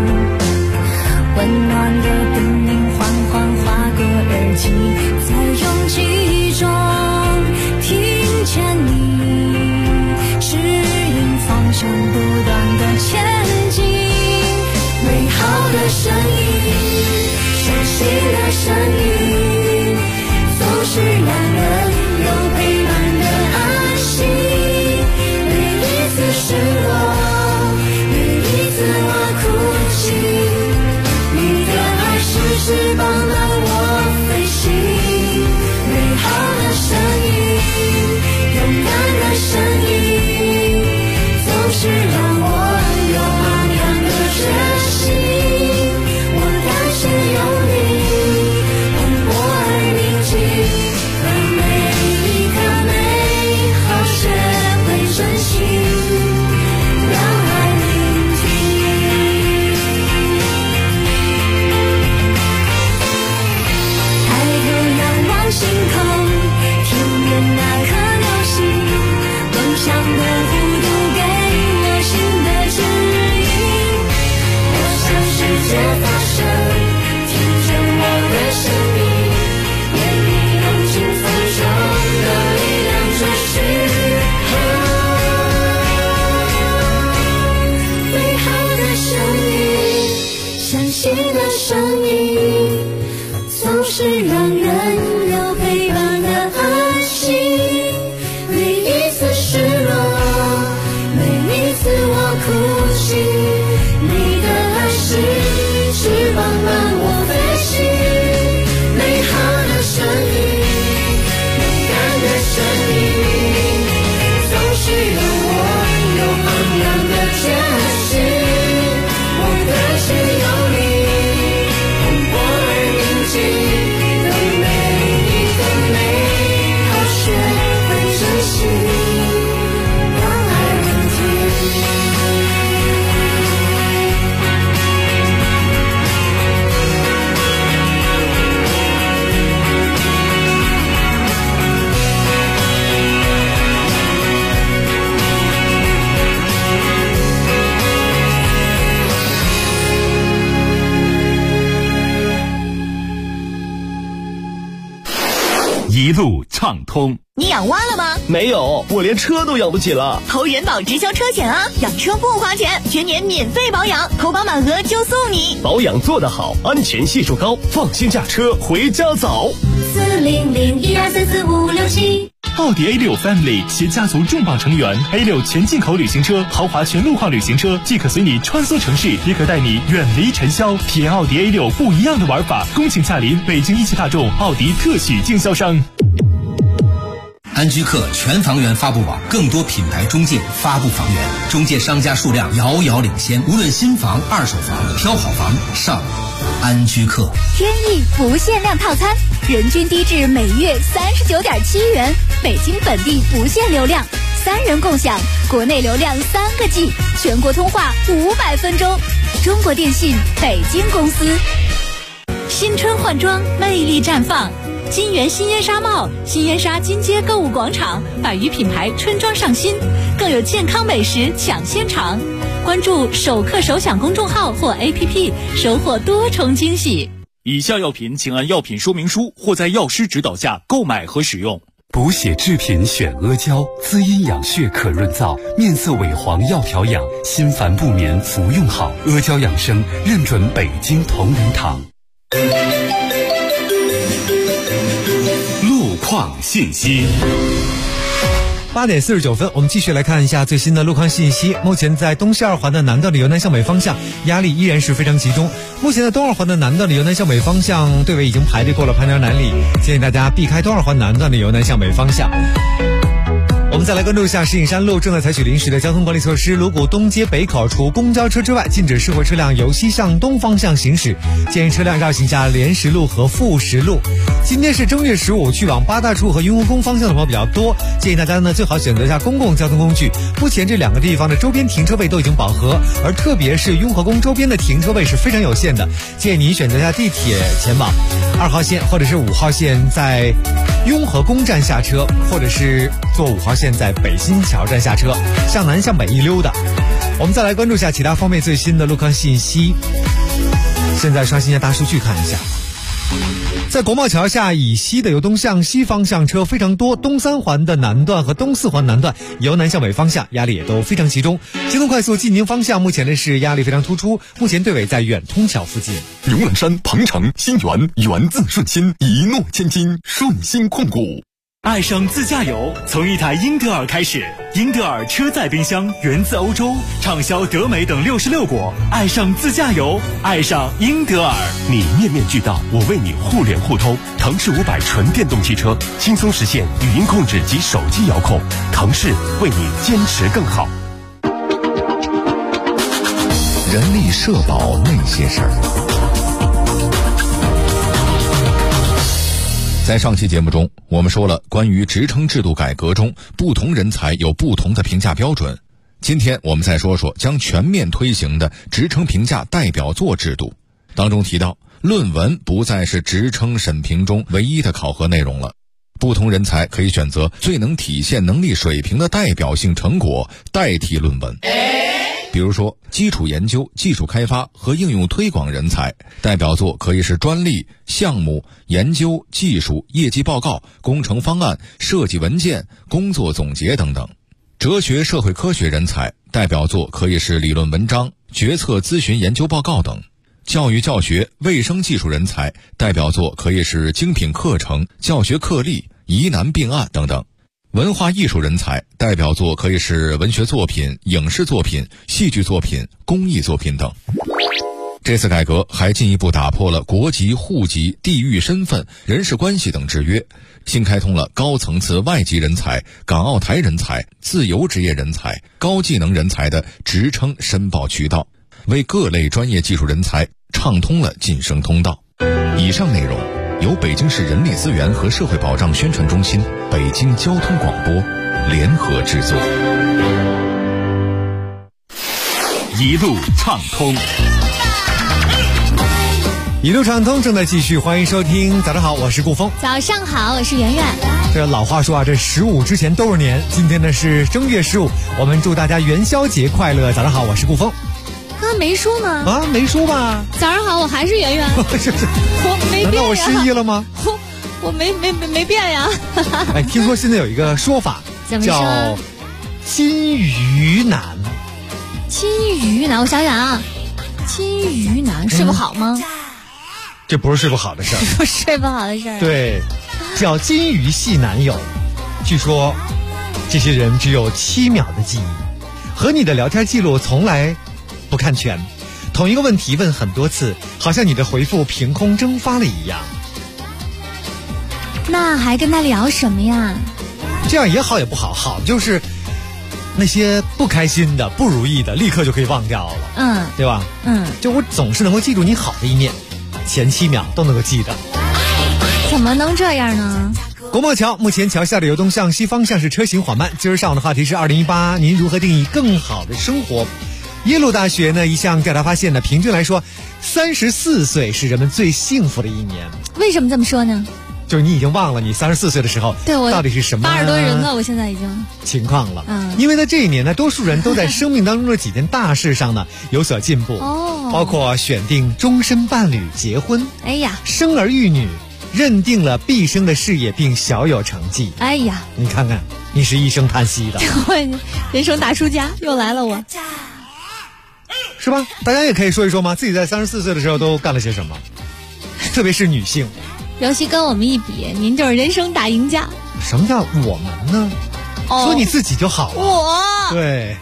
温暖的叮咛缓缓划过耳际，在拥挤中听见你指引方向，不断的前进。美好的声音，相信的声音，总是让人有陪伴的安心。每一次失落，每一次我哭泣，你的爱是翅膀让我飞行。美好的声音，勇敢的声音，总是让我有昂扬的决心。我担心有你蓬勃而宁静，让每一刻美好学会珍惜，让爱聆听。抬头仰望星空，听见那颗流星，梦想的弧度给我新的指引。我向世界发声，听见我的声音，愿你用尽风中的力量追寻。美好的声音，相信的声音，总是让人有陪伴的安心。每一次失落，每一次我哭泣，你的爱是翅膀让我飞行。美好的声音，勇敢的声音，总是让我有昂扬的决心。我的心有你蓬勃而宁静，让每一个美好学会珍惜，让爱聆听。 一路畅通。 你养蛙了吗？ 没有，我连车都养不起了。 投人保直销车险啊，养车不花钱，全年免费保养，投保满额就送你。 保养做得好，安全系数高，放心驾车回家早。 40012344567。 奥迪 A6 Family 携家族重磅成员 A6 全进口旅行车、豪华全路况旅行车，既可随你穿梭城市，也可带你远离尘嚣，体验奥迪 A6 不一样的玩法。恭请驾临北京一汽大众奥迪特许经销商。 安居客全房源发布网，更多品牌中介发布房源，中介商家数量遥遥领先。无论新房、二手房，挑好房上安居客。 天翼不限量套餐，人均低至每月39.7元，北京本地不限流量，3人共享，国内流量3个 G， 全国通话500分钟。中国电信北京公司。 新春换装，魅力绽放。金源新烟纱帽、新烟纱金街购物广场100余品牌春装上新，更有健康美食抢先尝。关注首客首享公众号或 APP， 收获多重惊喜。 以下药品请按药品说明书或在药师指导下购买和使用。 补血制品选阿胶，滋阴养血可润燥，面色萎黄要调养，心烦不眠服用好。阿胶养生认准北京同仁堂。 路况信息。 8点49分，我们继续来看一下最新的路况信息。目前在东西二环的南道的由南向北方向压力依然是非常集中。目前在东二环的南道的由南向北方向队尾已经排队过了潘家园南里，建议大家避开东二环南道的由南向北方向。我我们再来关注一下石景山路正在采取临时的交通管理措施，鲁谷东街北口除公交车之外，禁止社会车辆由西向东方向行驶，建议车辆绕行下莲石路和富石路。今天是正月15，去往八大处和雍和宫方向的朋友比较多，建议大家呢最好选择一下公共交通工具。目前这两个地方的周边停车位都已经饱和，而特别是雍和宫周边的停车位是非常有限的，建议您选择一下地铁前往2号线或者是5号线，在雍和宫站下车，或者是坐5号线在北新桥站下车，向南向北一溜达。我们再来关注一下其他方面最新的路况信息。现在刷新一下大数据看一下，在国贸桥下以西的由东向西方向车非常多，东3环的南段和东4环南段由南向北方向压力也都非常集中。京东快速济宁方向目前的是压力非常突出，目前队尾在远通桥附近。 永兰山、鹏城、新源，源自顺心，一诺千金，顺心控股。 爱上自驾游，从一台英德尔开始。英德尔车载冰箱源自欧洲，畅销德美等66国。爱上自驾游，爱上英德尔。 你面面俱到，我为你互联互通。腾势500纯电动汽车，轻松实现语音控制及手机遥控。腾势为你坚持更好。 人力社保那些事儿。在上期节目中，我们说了关于职称制度改革中不同人才有不同的评价标准。今天我们再说说将全面推行的职称评价代表作制度。当中提到，论文不再是职称审评中唯一的考核内容了，不同人才可以选择最能体现能力水平的代表性成果代替论文。比如说，基础研究、技术开发和应用推广人才，代表作可以是专利、项目、研究、技术、业绩报告、工程方案、设计文件、工作总结等等。哲学、社会科学人才，代表作可以是理论文章、决策咨询研究报告等。教育教学、卫生技术人才，代表作可以是精品课程、教学课例、疑难并案等等。文化艺术人才，代表作可以是文学作品、影视作品、戏剧作品、公益作品等。这次改革还进一步打破了国籍、户籍、地域身份、人事关系等制约，新开通了高层次外籍人才、港澳台人才、自由职业人才、高技能人才的职称申报渠道，为各类专业技术人才畅通了晋升通道。以上内容由北京市人力资源和社会保障宣传中心、北京交通广播联合制作。 一路畅通， 一路畅通正在继续，欢迎收听。早上好，我是顾峰。 早上好，我是圆圆。 这老话说啊，这15之前都是年。今天呢是正月15，我们祝大家元宵节快乐。早上好，我是顾峰。 刚刚没说吗？ 啊，没说吧？ 早上好，我还是圆圆。我没变呀。难道我失忆了吗？ 我没变呀。 哎，听说现在有一个说法，叫金鱼男。 金鱼男，我想想啊，金鱼男睡不好吗？ 这不是睡不好的事儿。 不是睡不好的事儿。 对，叫金鱼系男友。据说这些人只有7秒的记忆，和你的聊天记录从来不看全，同一个问题问很多次，好像你的回复凭空蒸发了一样。 那还跟他聊什么呀？ 这样也好也不好，好就是那些不开心的、不如意的，立刻就可以忘掉了，对吧？就我总是能够记住你好的一面，前7秒都能够记得。 怎么能这样呢？ 国贸桥目前桥下的由东向西方向是车行缓慢。今儿上午的话题是2018，您如何定义更好的生活？耶鲁大学呢一项调查发现呢，平均来说，34岁是人们最幸福的一年。 为什么这么说呢？ 就是你已经忘了你34岁的时候，对我到底是什么 80多人了，我现在已经情况了。因为在这一年呢，多数人都在生命当中的几件大事上呢有所进步，包括选定终身伴侣、结婚， 哎呀， 生儿育女，认定了毕生的事业并小有成绩。 哎呀， 你看看，你是一声叹息的。 人生大输家又来了我。 是吧？大家也可以说一说吗？自己在34岁的时候都干了些什么？特别是女性。 尤其跟我们一比，您就是人生大赢家。 什么叫我们呢？说你自己就好了。 我对。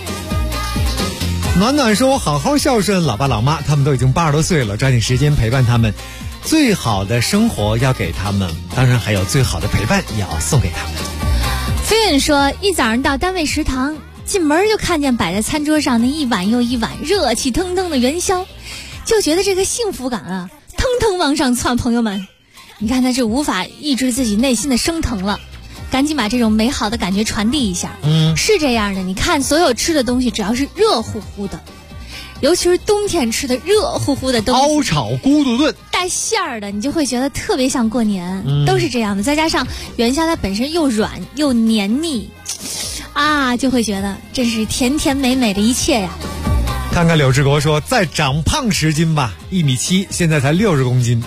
暖暖说，我好好孝顺老爸老妈，他们都已经80多岁了，抓紧时间陪伴他们，最好的生活要给他们，当然还有最好的陪伴也要送给他们。 飞远说，一早上到单位食堂，进门就看见摆在餐桌上那一碗又一碗热气腾腾的元宵，就觉得这个幸福感啊，腾腾往上窜。朋友们，你看他是无法抑制自己内心的升腾了，赶紧把这种美好的感觉传递一下。是这样的，你看所有吃的东西只要是热乎乎的，尤其是冬天吃的热乎乎的东西， 熬炒咕嘟炖带馅儿的，你就会觉得特别像过年。都是这样的，再加上元宵它本身又软又黏腻啊，就会觉得这是甜甜美美的一切呀。 看看柳志国说，再长胖10斤吧，1.7米，现在才60公斤。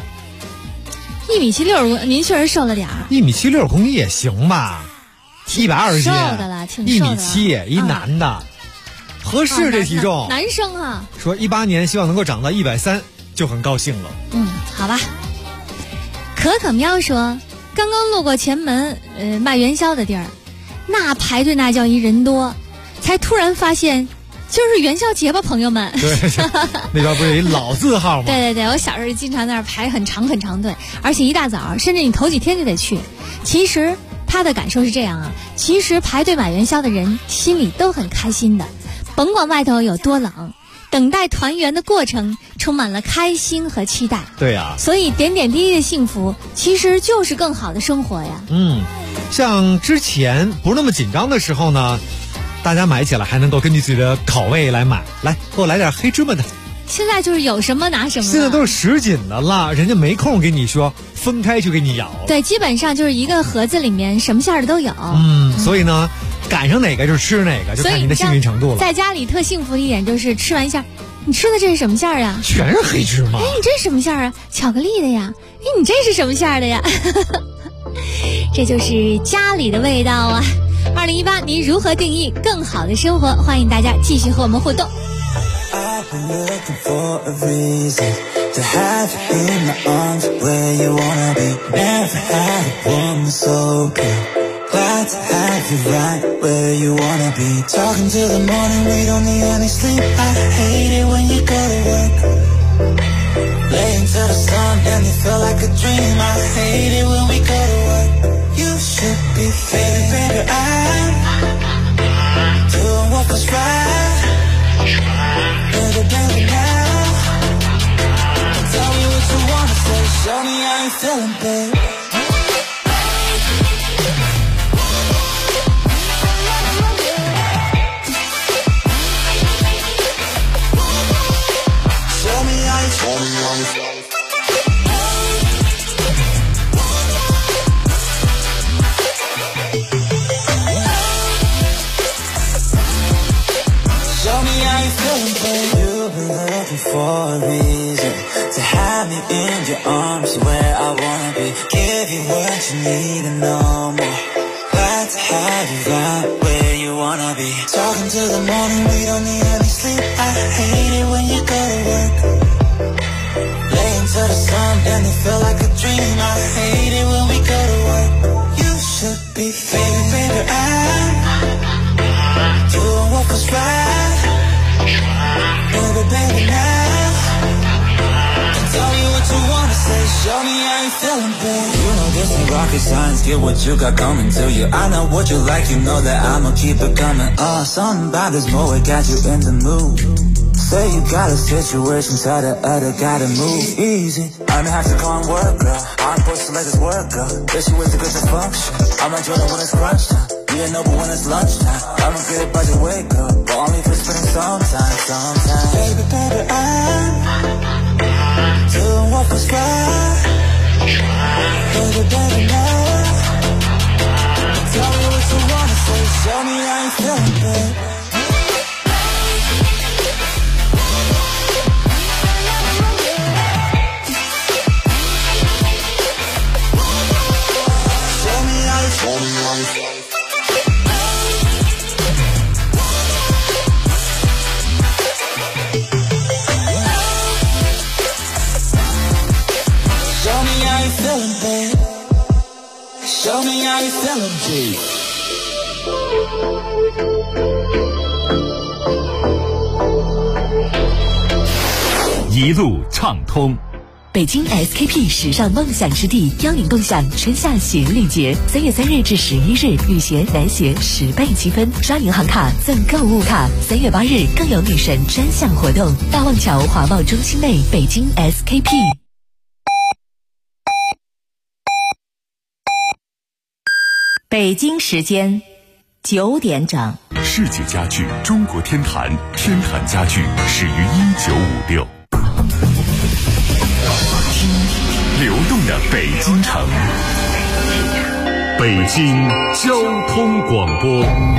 1.7米60公斤，您确实瘦了点儿。 1.7米60公斤也行吧，120斤， 瘦的了，挺瘦的了。 1.7米，一男的，合适这体重。 男生啊。 说18年希望能够长到130，就很高兴了。 好吧。可可喵说，刚刚路过前门卖元宵的地儿，那排队那叫一人多，才突然发现今儿是元宵节吧，朋友们。 对，那边不是有一老字号吗？ 对，我小时候经常在那儿排很长很长队，而且一大早，甚至你头几天就得去。其实他的感受是这样啊，其实排队买元宵的人心里都很开心的，甭管外头有多冷，等待团圆的过程充满了开心和期待。 对呀， 所以点点滴滴的幸福其实就是更好的生活呀。 像之前不是那么紧张的时候呢，大家买起来还能够根据自己的口味来买，来给我来点黑芝麻的。 现在就是有什么拿什么， 现在都是10斤的了，人家没空给你说分开去给你舀。 对，基本上就是一个盒子里面什么馅儿的都有。 所以呢，赶上哪个就吃哪个，就看您的幸运程度了。 在家里特幸福的一点就是吃完一下，你吃的这是什么馅儿啊？ 全是黑芝麻。 你这是什么馅儿啊？巧克力的呀。你这是什么馅儿的呀？这就是家里的味道啊。2018，您如何定义更好的生活？欢迎大家继续和我们互动。 I've been looking for a reason to have you in my arms where you wanna be. Never had a woman so good. Glad to have you right where you wanna be. Talking till the morning, we don't need any sleep. I hate it when you go to work. Laying to the sun and you feel like a dream. I hate it when we go to work. You should be baby, I'm doing what was right. Baby, now tell me what you wanna say. Show me how you feeling, babe. Show me how you feeling. Show me how you feeling, babe. You've been looking for a reason to have me in your arms where I wanna be. Give you what you need and no more. Glad to have you right where you wanna be. Talking till the morning, we don't need any sleep. I hate it when you go to work. Laying to the sun and you feel like a dream. I hate it when we go to work. You should be baby, I'm doing what was right. Baby, now tell me what you wanna say. Show me how you feeling, babe. You know this ain't rocket science. Get what you got coming to you. I know what you like. You know that I'ma keep it coming. Something about this mood got you in the mood. Say you got a situation, tell the other gotta move easy. I may have to go and work, girl. I'm supposed to let this work, girl. This you way to get the function. I'ma join it when it's crunch time. You didn't know, but when it's lunchtime, I'ma get it by the way, girl. But only if it's spending sometimes. Baby, I'm doing what was right. Baby, now tell me what you wanna say. Show me how you feeling, babe. Show me how you feeling. Show me how you feeling, babe. Show me how you feeling, babe. 一路畅通， 北京 SKP 时尚梦想之地邀您共享春夏行礼节，3月3日至11日，女鞋、男鞋10倍积分，刷银行卡赠购物卡。3月8日更有女神专享活动，大望桥华贸中心内，北京 SKP。北京时间9点整。 世界家具中国天坛，天坛家具始于1956。听流动的北京城，北京交通广播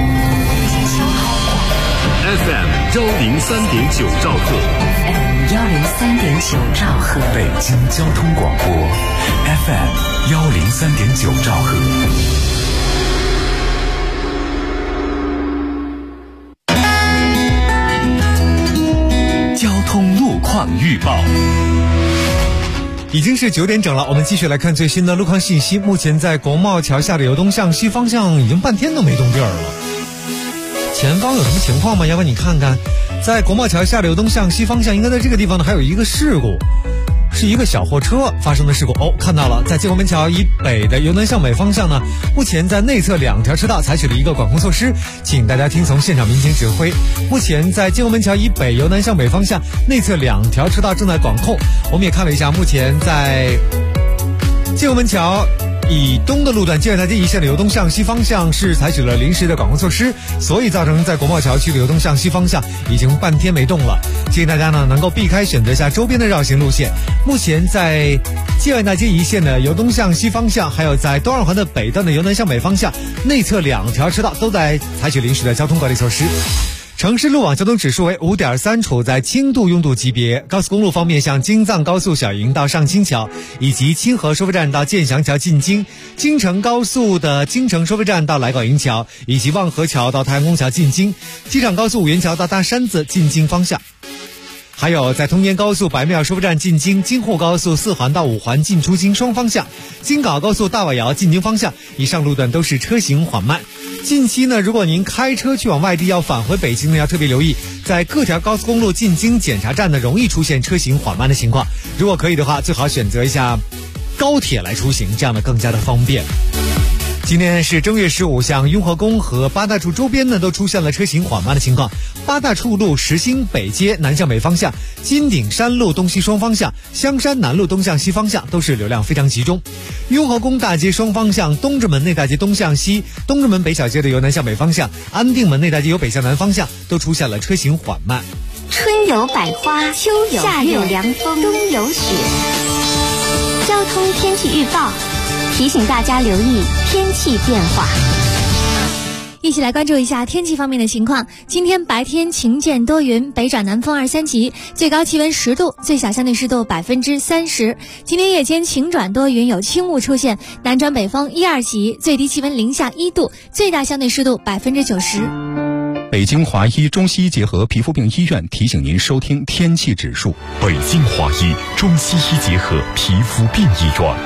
FM 103.9兆赫 103.9兆赫， 北京交通广播 FM 103.9兆赫。交通路况预报。 已经是9点整了，我们继续来看最新的路况信息。目前在国贸桥下的由东向西方向已经半天都没动地儿了。前方有什么情况吗？要不然你看看，在国贸桥下的由东向西方向，应该在这个地方呢还有一个事故，是一个小货车发生的事故。看到了，在建国门桥以北的由南向北方向呢，目前在内侧2条车道采取了一个管控措施，请大家听从现场民警指挥。目前在建国门桥以北由南向北方向内侧2条车道正在管控。我们也看了一下，目前在建国门桥以东的路段，建外大街一线的由东向西方向是采取了临时的管控措施，所以造成在国贸桥区的由东向西方向已经半天没动了。建议大家呢能够避开，选择一下周边的绕行路线。目前在建外大街一线的由东向西方向，还有在东二环的北段的由南向北方向内侧2条车道都在采取临时的交通管理措施。城市路网交通指数为 5.3， 处在轻度拥堵级别。高速公路方面，像京藏高速小营到上清桥，以及清河收费站到建祥桥进京，京承高速的京承收费站到来广营桥，以及望河桥到太阳宫桥进京，机场高速五原桥到大山子进京方向。还有在通燕高速白庙收费站进京，京沪高速4环到5环进出京双方向，京港高速大瓦窑进京方向，以上路段都是车行缓慢。近期呢，如果您开车去往外地要返回北京呢，要特别留意，在各条高速公路进京检查站呢，容易出现车行缓慢的情况。如果可以的话，最好选择一下高铁来出行，这样的更加的方便。今天是正月15，像雍和宫和八大处周边呢都出现了车行缓慢的情况。八大处路实心北街南向北方向，金顶山路东西双方向，香山南路东向西方向都是流量非常集中。雍和宫大街双方向，东直门内大街东向西，东直门北小街的由南向北方向，安定门内大街由北向南方向都出现了车行缓慢。 春有百花，秋有夏有凉风，冬有雪。交通天气预报提醒大家留意天气变化。 一起来关注一下天气方面的情况。今天白天晴间多云，北转南风2、3级，最高气温10度，最小相对湿度30%。今天夜间晴转多云，有轻雾出现，南转北风1、2级，最低气温零下1度，最大相对湿度90%。 北京华医中西医结合皮肤病医院提醒您收听天气指数。 北京华医中西医结合皮肤病医院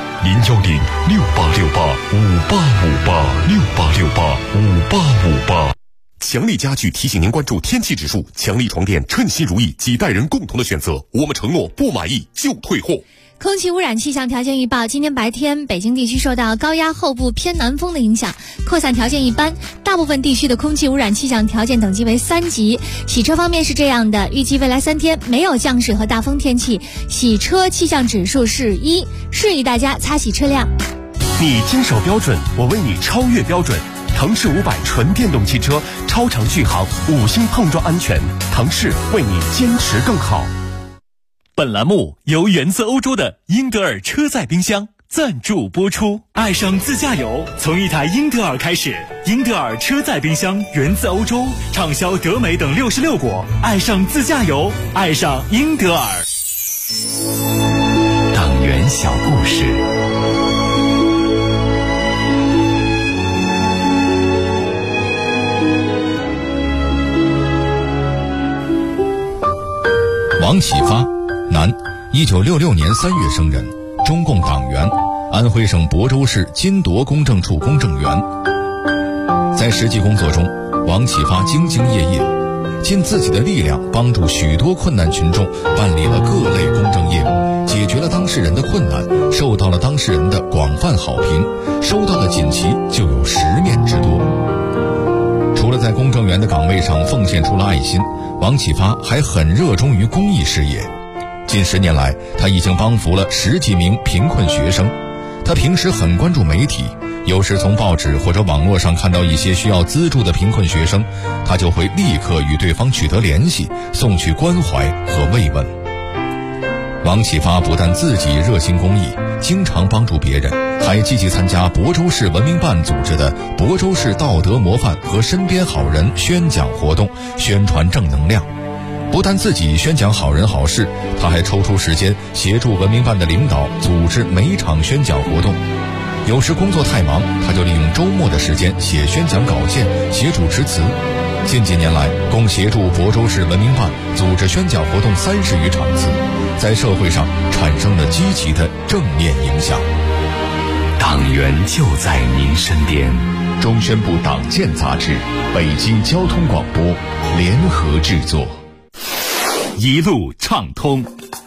，0106868585858，68685858。 强力家具提醒您关注天气指数。强力床垫，称心如意，几代人共同的选择。我们承诺不满意就退货。 空气污染气象条件预报，今天白天北京地区受到高压后部偏南风的影响，扩散条件一般，大部分地区的空气污染气象条件等级为3级。洗车方面是这样的，预计未来3天没有降水和大风天气，洗车气象指数是1，示意大家擦洗车辆。 你坚守标准，我为你超越标准。腾势500纯电动汽车，超长续航，5星碰撞安全，腾势为你坚持更好。 本栏目由源自欧洲的英德尔车载冰箱赞助播出。爱上自驾游，从一台英德尔开始。英德尔车载冰箱源自欧洲，畅销德美等66国。爱上自驾游，爱上英德尔。 党员小故事。 王启发，男，1966年3月生人，中共党员，安徽省亳州市金铎公证处公证员。在实际工作中，王启发兢兢业业，尽自己的力量帮助许多困难群众办理了各类公证业务，解解决了当事人的困难，受到了当事人的广泛好评，收到的锦旗就有10面之多。除了在公证员的岗位上奉献出了爱心，王启发还很热衷于公益事业。近10年来，他已经帮扶了10几名贫困学生。他平时很关注媒体，有时从报纸或者网络上看到一些需要资助的贫困学生，他就会立刻与对方取得联系，送去关怀和慰问。王启发不但自己热心公益，经常帮助别人，还积极参加亳州市文明办组织的亳州市道德模范和身边好人宣讲活动，宣传正能量。不但自己宣讲好人好事，他还抽出时间协助文明办的领导组织每场宣讲活动。有时工作太忙，他就利用周末的时间写宣讲稿件，协助持词。近几年来，共协助亳州市文明办组织宣讲活动30余场次，在社会上产生了积极的正面影响。 党员就在您身边。 中宣部党建杂志，北京交通广播联合制作。 一路畅通。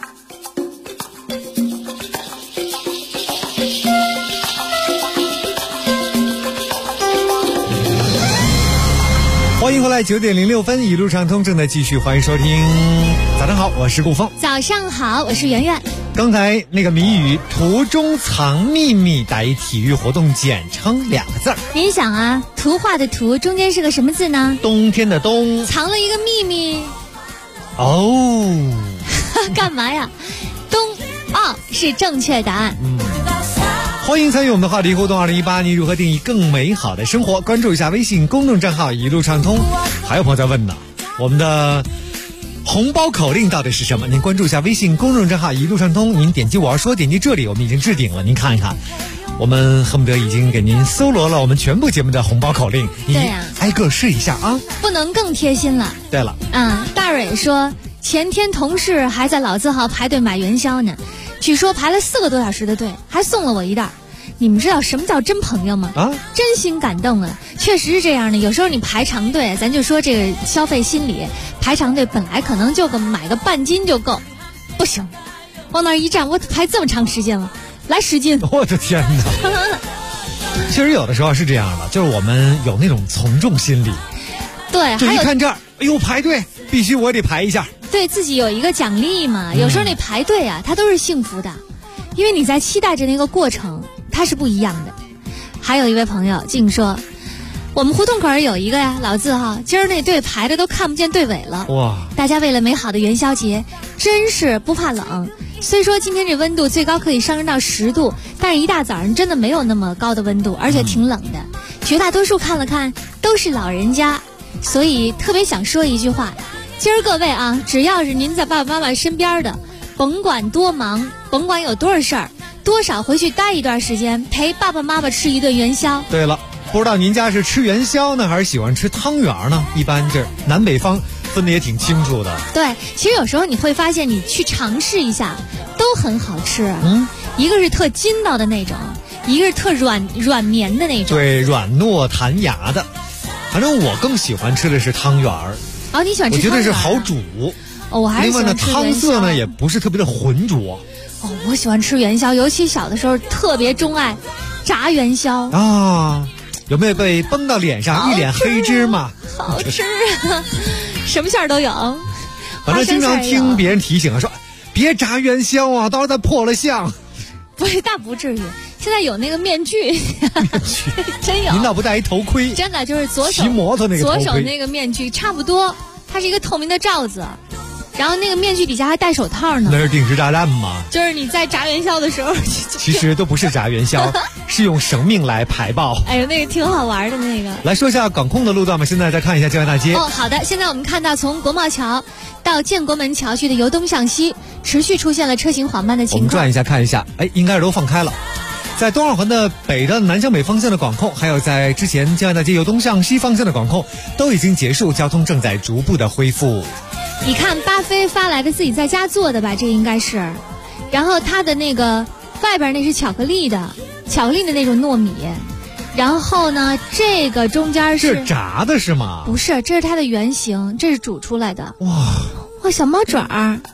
欢迎回来，9点06分，一路畅通正在继续，欢迎收听。早上好，我是顾峰。 早上好，我是圆圆。 刚才那个谜语“图中藏秘密”打一体育活动简称2个字。 您想啊，图画的图中间是个什么字呢？ 冬天的冬， 藏了一个秘密。 哦， 干嘛呀？冬是正确答案。 欢迎参与我们的话题互动，2018你如何定义更美好的生活？关注一下微信公众账号一路畅通。还有朋友在问呢，我们的红包口令到底是什么？您关注一下微信公众账号一路畅通，您点击我要说，点击这里，我们已经置顶了，您看一看，我们恨不得已经给您搜罗了我们全部节目的红包口令，你挨个试一下啊。 不能更贴心了。 对了， 大蕊说前天同事还在老字号排队买元宵呢，据说排了4个多小时的队，还送了我一袋。你们知道什么叫真朋友吗？真心感动啊！确实是这样的。有时候你排长队，咱就说这个消费心理，排长队本来可能就买个半斤就够，不行，往那儿一站，我排这么长时间了，来10斤。 我的天哪！其实有的时候是这样的，就是我们有那种从众心理。 对， 就一看这儿，哎呦排队，必须我得排一下。 对自己有一个奖励嘛。有时候你排队啊，它都是幸福的，因为你在期待着那个过程。它是不一样的。还有一位朋友竟说，我们胡同口有一个老字号，今儿那队排的都看不见队尾了。哇！大家为了美好的元宵节，真是不怕冷。虽说今天这温度最高可以上升到10度，但是一大早上真的没有那么高的温度，而且挺冷的。绝大多数看了看都是老人家，所以特别想说一句话：今儿各位啊，只要是您在爸爸妈妈身边的，甭管多忙，甭管有多少事儿。多少回去待一段时间，陪爸爸妈妈吃一顿元宵。对了， 不知道您家是吃元宵呢，还是喜欢吃汤圆呢？一般这南北方分得也挺清楚的。 对，其实有时候你会发现，你去尝试一下，都很好吃。一个是特筋道的那种，一个是特软绵的那种。 对，软糯弹牙的。反正我更喜欢吃的是汤圆儿。 你喜欢吃汤圆？ 我觉得是好煮。 我还是喜欢吃元宵。 另外呢，汤色呢也不是特别的浑浊。 我喜欢吃元宵，尤其小的时候特别钟爱炸元宵啊！有没有被崩到脸上，一脸黑芝麻？ 好吃啊，什么馅儿都有。 反正经常听别人提醒说，别炸元宵啊，到时候它破了相。 不是，那不至于。现在有那个面具，真有。 您倒不戴一头盔？ 真的就是左手骑摩托那个头盔， 左手那个面具差不多，它是一个透明的罩子。然后那个面具底下还戴手套呢。 那是定时炸弹吗？ 就是你在炸元宵的时候， 其实都不是炸元宵，是用生命来排爆。 哎呦，那个挺好玩的那个。 来说一下港控的路段吧，现在再看一下建外大街。 好的，现在我们看到从国贸桥到建国门桥区的由东向西，持续出现了车行缓慢的情况。 我们转一下看一下，应该是都放开了。在东二环的北的南向北方向的管控，还有在之前建外大街由东向西方向的管控都已经结束，交通正在逐步的恢复。 你看巴菲发来的自己在家做的吧，这应该是，然后它的那个外边那是巧克力的那种糯米，然后呢这个中间是炸的是吗？ 不是，这是它的原型，这是煮出来的。哇，小猫爪儿，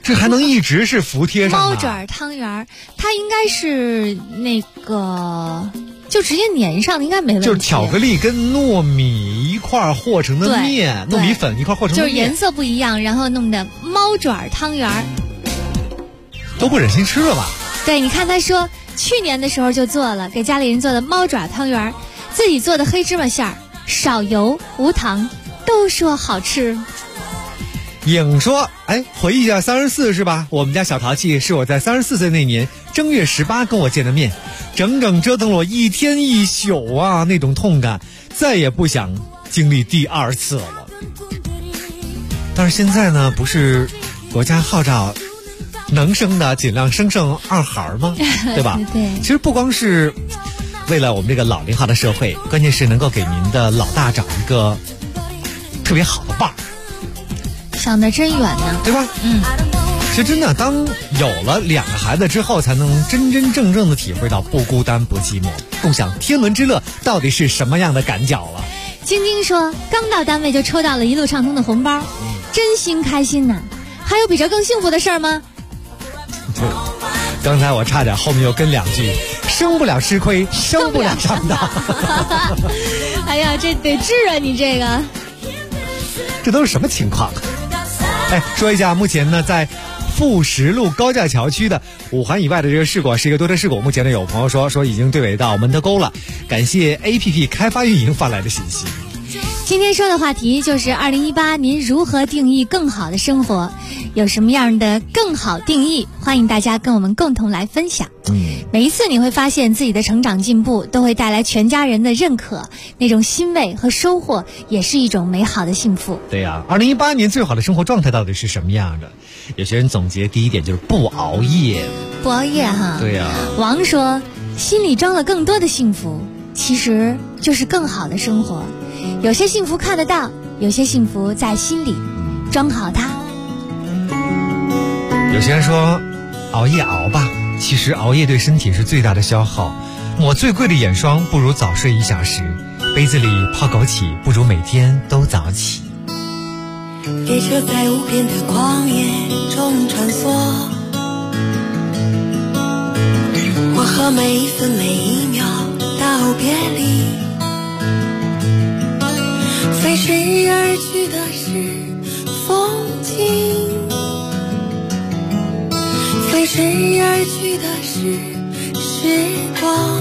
这还能一直是服帖上猫爪汤圆，它应该是那个就直接粘上的，应该没问题。 就是巧克力跟糯米一块和成的面，糯米粉一块和成的面， 就是颜色不一样，然后弄的猫爪汤圆， 都不忍心吃了吧？ 对，你看他说去年的时候就做了，给家里人做的猫爪汤圆，自己做的黑芝麻馅儿，少油无糖，都说好吃。 颖说：“哎，回忆一下34是吧？我们家小淘气是我在34岁那年正月18跟我见的面，整整折腾了我一天一宿啊，那种痛感，再也不想经历第二次了。但是现在呢，不是国家号召能生的尽量生2孩吗？对吧？ 对。 其实不光是为了我们这个老龄化的社会，关键是能够给您的老大找一个特别好的伴儿。” 想得真远呢， 对吧？其实真的，当有了2个孩子之后，才能真真正正的体会到不孤单不寂寞，共享天伦之乐到底是什么样的感觉了。 晶晶说，刚到单位就抽到了一路畅通的红包，真心开心呐！还有比这更幸福的事儿吗？ 刚才我差点后面又跟2句，生不了吃亏，生不了上当。 哎呀，这得治啊！你这个， 这都是什么情况？哎，说一下，目前呢，在富石路高架桥区的5环以外的这个事故是一个多车事故。目前呢，有朋友说已经对尾到门头沟了，感谢 APP 开发运营发来的信息。 今天说的话题就是2018，您如何定义更好的生活？有什么样的更好定义？欢迎大家跟我们共同来分享。每一次你会发现自己的成长进步，都会带来全家人的认可，那种欣慰和收获，也是一种美好的幸福。 对呀，2018年最好的生活状态到底是什么样的？有些人总结第一点就是不熬夜。 不熬夜哈？ 对呀。 王说，心里装了更多的幸福，其实就是更好的生活。有些幸福看得到，有些幸福在心里，装好它。 有些人说熬夜熬吧，其实熬夜对身体是最大的消耗。抹最贵的眼霜不如早睡1小时，杯子里泡枸杞不如每天都早起。 列车在无边的旷野中穿梭，我和每一分每一秒道别离，飞逝而去的是风景，飞逝而去的是时光。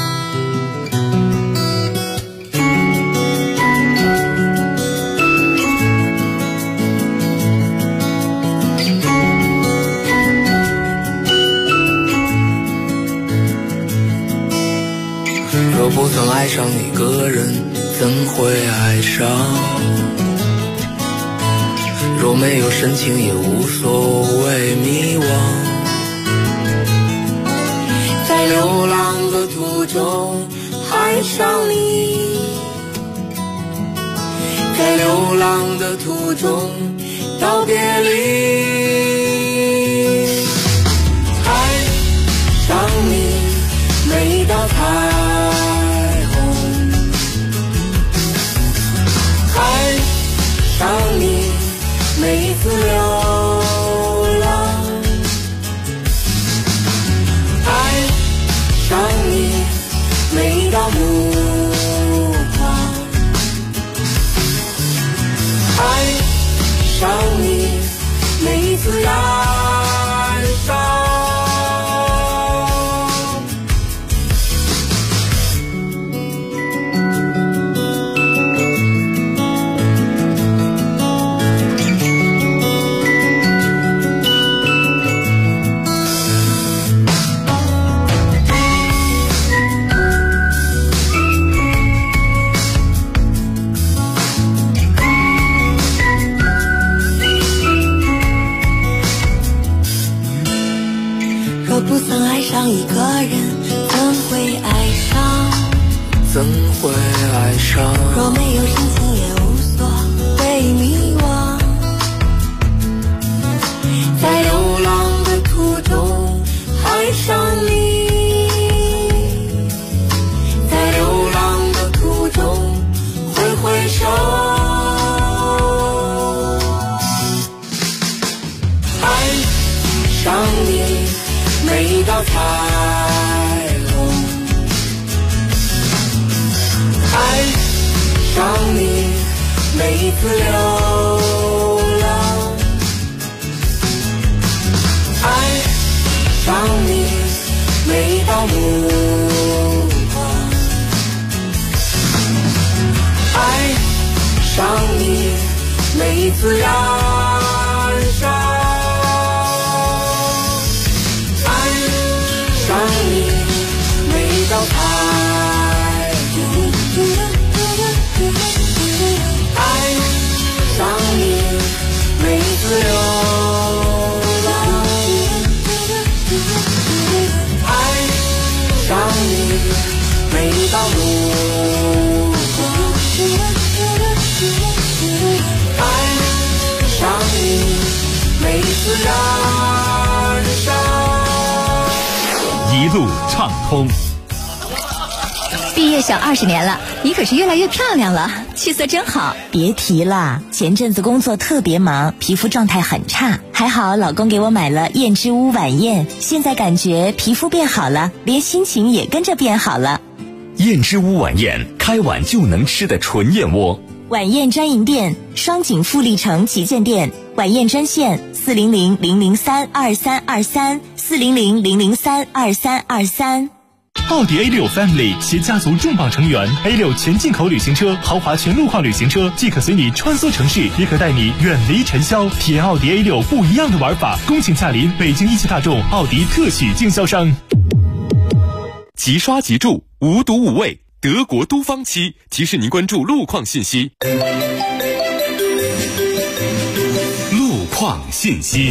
若不曾爱上一个人，怎会爱上？若没有深情，也无所谓迷惘。在流浪的途中爱上你，在流浪的途中道别离。爱上你，每道彩虹，爱上你，每一次流浪，爱上你，每一道目光，爱上你，每一次燃烧。 不曾爱上一个人，怎会爱上？ 怎会爱上？ 若没有深情，也无所谓迷惘。在流浪的途中爱上你，在流浪的途中挥挥手。爱上你每一道彩虹，爱上你每一次流浪，爱上你每一道目光，爱上你每一次燃烧，爱上你每一道彩虹，爱上你每一次流浪，爱上你每一道目光，爱上你每一次燃烧， 一路畅通。 毕业小20年了，你可是越来越漂亮了，气色真好。 别提了，前阵子工作特别忙，皮肤状态很差，还好老公给我买了燕之屋晚宴，现在感觉皮肤变好了，连心情也跟着变好了。 燕之屋晚宴，开碗就能吃的纯燕窝。 晚宴专营店，双井富力城旗舰店，晚宴专线400-003-2323，400-003-2323。 奥迪 A6 Family 携家族重磅成员 A6 全进口旅行车，豪华全路况旅行车，既可随你穿梭城市，也可带你远离尘嚣，体验奥迪 A6 不一样的玩法。恭请驾临北京一汽大众奥迪特许经销商。 即刷即住，无毒无味，德国都方漆提示您关注路况信息。 路况信息。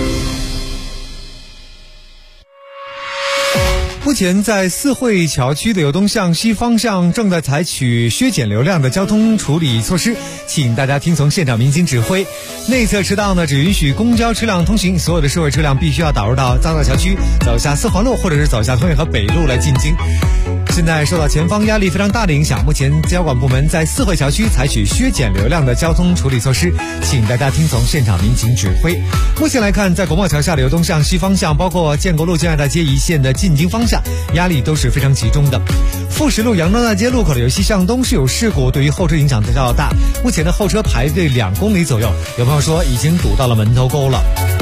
目前在四惠桥区的由东向西方向正在采取削减流量的交通处理措施，请大家听从现场民警指挥。内侧车道呢只允许公交车辆通行，所有的社会车辆必须要导入到匝道桥区，走下四环路或者是走下通惠河北路来进京。现在受到前方压力非常大的影响，目前交管部门在四惠桥区采取削减流量的交通处理措施，请大家听从现场民警指挥。目前来看，在国贸桥下的由东向西方向，包括建国路建爱大街一线的进京方向，压力都是非常集中的。富石路杨庄大街路口的由西向东是有事故，对于后车影响比较大，目前的后车排队2公里左右，有朋友说已经堵到了门头沟了。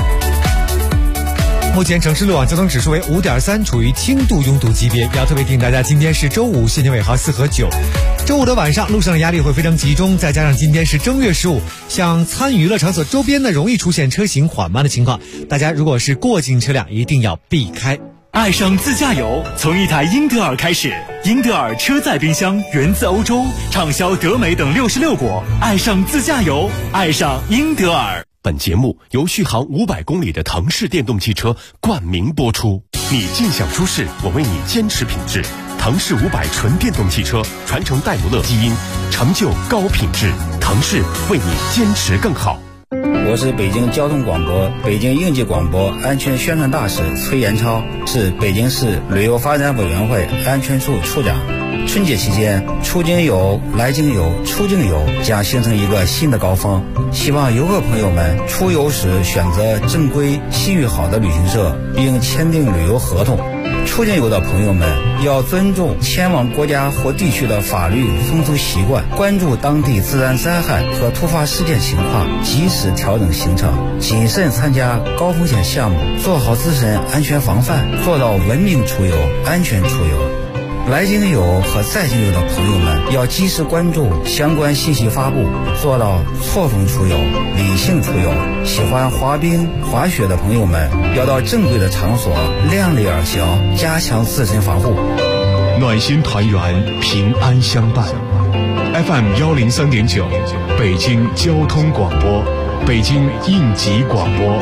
目前城市路网交通指数为5.3，处于轻度拥堵级别。要特别提醒大家，今天是周五，限行尾号4和9。周五的晚上，路上的压力会非常集中，再加上今天是正月15，像参娱乐场所周边呢，容易出现车行缓慢的情况。大家如果是过境车辆，一定要避开。 爱上自驾游，从一台英德尔开始。英德尔车载冰箱源自欧洲，畅销德美等66国。爱上自驾游，爱上英德尔。 本节目由续航500公里的腾势电动汽车冠名播出。你尽享舒适，我为你坚持品质。腾势500纯电动汽车传承戴姆勒基因，成就高品质。腾势为你坚持更好。 我是北京交通广播、北京应急广播安全宣传大使崔延超，是北京市旅游发展委员会安全处处长。春节期间，出京游、来京游、出境游将形成一个新的高峰。希望游客朋友们出游时选择正规、信誉好的旅行社，并签订旅游合同。出境游的朋友们要尊重前往国家或地区的法律风俗习惯，关注当地自然灾害和突发事件情况，及时调整行程，谨慎参加高风险项目，做好自身安全防范，做到文明出游、安全出游。来京游和在京游的朋友们要及时关注相关信息发布，做到错峰出游、理性出游。喜欢滑冰、滑雪的朋友们要到正规的场所，量力而行，加强自身防护。 暖心团圆，平安相伴。FM 103.9，北京交通广播，北京应急广播。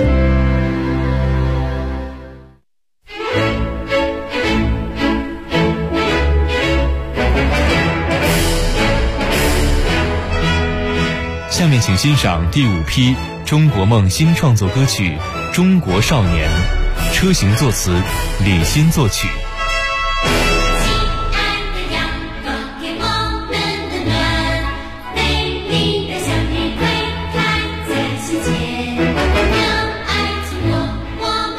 下面请欣赏第5批中国梦新创作歌曲《中国少年》，车行作词，李欣作曲。 我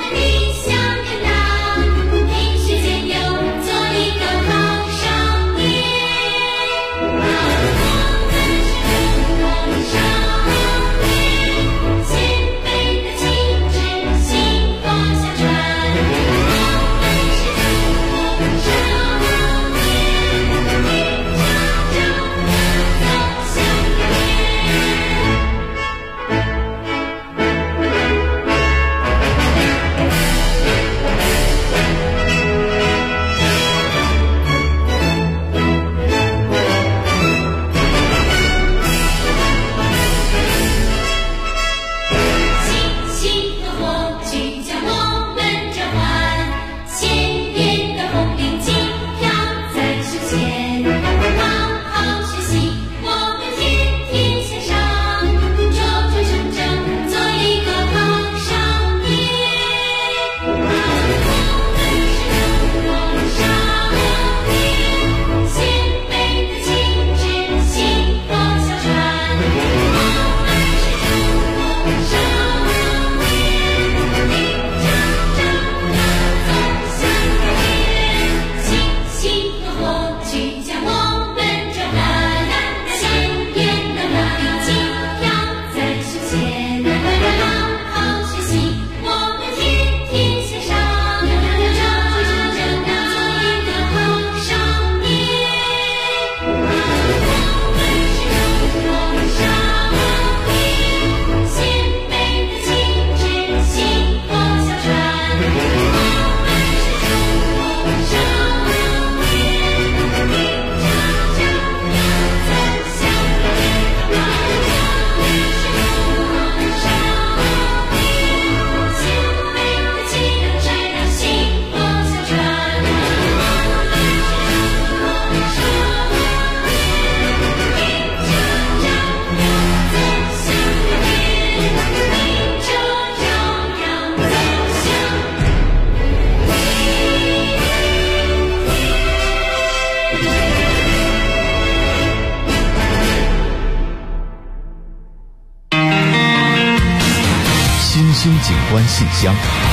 星警官信箱。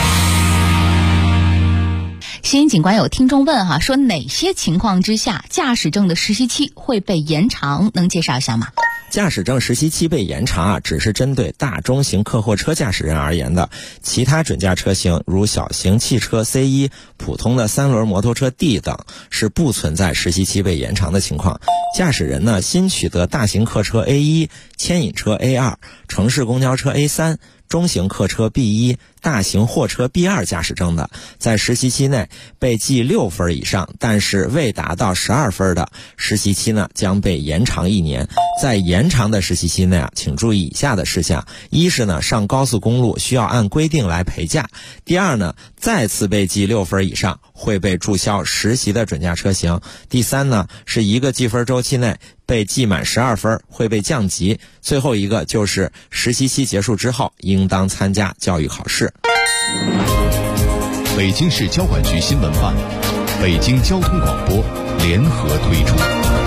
新闻警官有听众问说哪些情况之下驾驶证的实习期会被延长？能介绍一下吗？ 驾驶证实习期被延长只是针对大中型客货车驾驶人而言的，其他准驾车型如小型汽车 C1、普通的3轮摩托车 D 等是不存在实习期被延长的情况。驾驶人呢，新取得大型客车 A1、牵引车 A2、城市公交车 A3、中型客车 B1、大型货车 B2 驾驶证的，在实习期内被记6分以上，但是未达到12分的，实习期呢将被延长1年。在延长的实习期内请注意以下的事项：一是呢，上高速公路需要按规定来陪驾；第二呢，再次被记6分以上会被注销实习的准驾车型；第三呢，是一个记分周期内被记满12分会被降级；最后一个就是实习期结束之后应当参加教育考试。 北京市交管局新闻办、北京交通广播联合推出。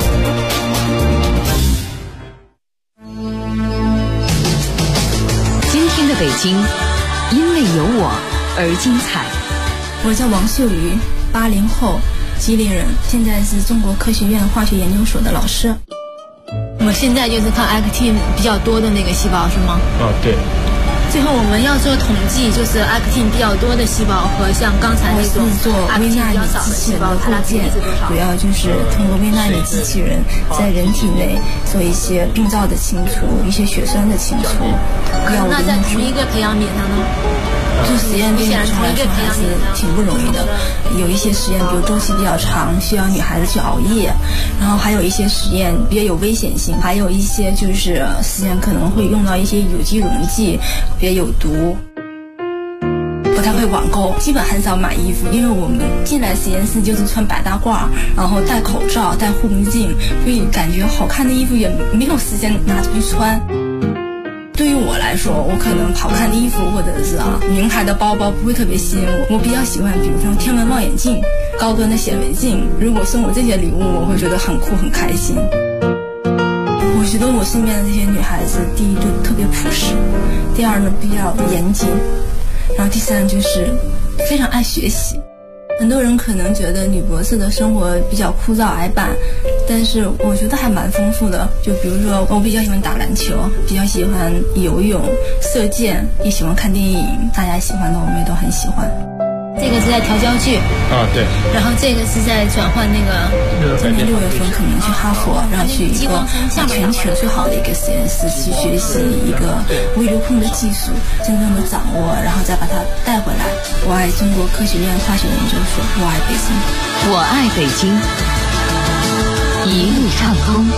今天的北京，因为有我而精彩。 我叫王秀瑜，80后，吉林人，现在是中国科学院化学研究所的老师。 我现在就是看 actin 比较多的那个细胞是吗？ 对。 最后我们要做统计，就是 actin 比较多的细胞和像刚才那种做微纳米机器人的构建，主要就是通过微纳米机器人在人体内做一些病灶的清除，一些血栓的清除。 那在同一个培养皿上呢？ 做实验对女生来说还是挺不容易的，有一些实验比如周期比较长，需要女孩子去熬夜，然后还有一些实验比较有危险性，还有一些就是实验可能会用到一些有机溶剂，比较有毒。不太会网购，基本很少买衣服，因为我们进来实验室就是穿白大褂，然后戴口罩、戴护目镜，所以感觉好看的衣服也没有时间拿出去穿。对于我来说，我可能好看的衣服或者是名牌的包包不会特别吸引我，我比较喜欢比如说天文望远镜、高端的显微镜。如果送我这些礼物，我会觉得很酷很开心。我觉得我身边的这些女孩子，第一就特别朴实，第二呢比较严谨，然后第三就是非常爱学习。很多人可能觉得女博士的生活比较枯燥矮板，但是我觉得还蛮丰富的。就比如说我比较喜欢打篮球，比较喜欢游泳、射箭，也喜欢看电影，大家喜欢的我们也都很喜欢。 这个是在调焦距对， 然后这个是在转换那个。 今年6月份可能去哈佛，然后去一个全球最好的一个实验室去学习一个微流控的技术，真正的掌握，然后再把它带回来。我爱中国科学院化学研究所，我爱北京， 我爱北京，一路畅通。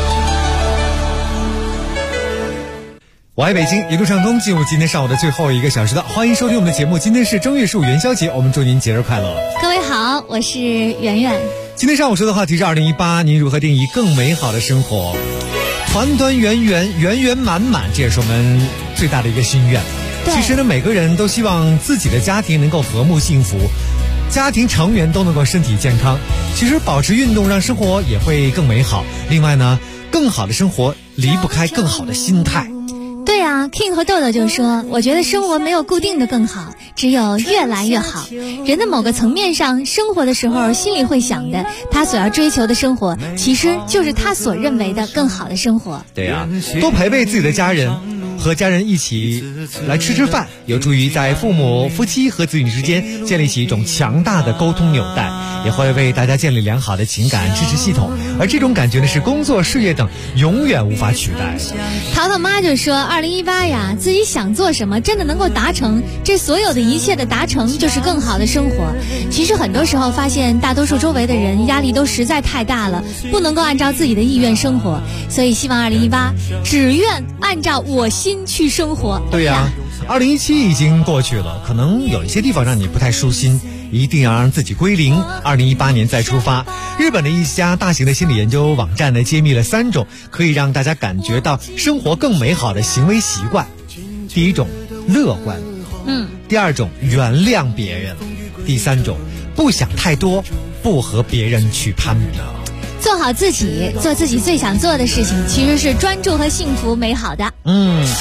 我爱北京，一路畅通，进入今天上午的最后1个小时的，欢迎收听我们的节目。今天是正月15元宵节，我们祝您节日快乐。 各位好，我是圆圆。 今天上午说的话题是2018，您如何定义更美好的生活？团团圆圆，圆圆满满，这也是我们最大的一个心愿。其实呢，每个人都希望自己的家庭能够和睦幸福，家庭成员都能够身体健康。其实保持运动让生活也会更美好。另外呢，更好的生活离不开更好的心态。 对啊 King 和豆豆就说，我觉得生活没有固定的更好，只有越来越好。人的某个层面上生活的时候，心里会想的，他所要追求的生活其实就是他所认为的更好的生活。 对啊，多陪陪自己的家人，和家人一起来吃饭，有助于在父母、夫妻和子女之间建立起一种强大的沟通纽带，也会为大家建立良好的情感支持系统。而这种感觉呢，是工作、事业等永远无法取代。 淘淘妈就说，2018呀，自己想做什么真的能够达成，这所有的一切的达成就是更好的生活。其实很多时候发现，大多数周围的人压力都实在太大了，不能够按照自己的意愿生活，所以希望2018只愿按照我心去生活。 对呀，2017已经过去了，可能有一些地方让你不太舒心，一定要让自己归零。2018年再出发。日本的一家大型的心理研究网站呢，揭秘了3种可以让大家感觉到生活更美好的行为习惯。第一种，乐观。第二种，原谅别人。第三种，不想太多，不和别人去攀比。 做好自己，做自己最想做的事情，其实是专注和幸福美好的。 好了。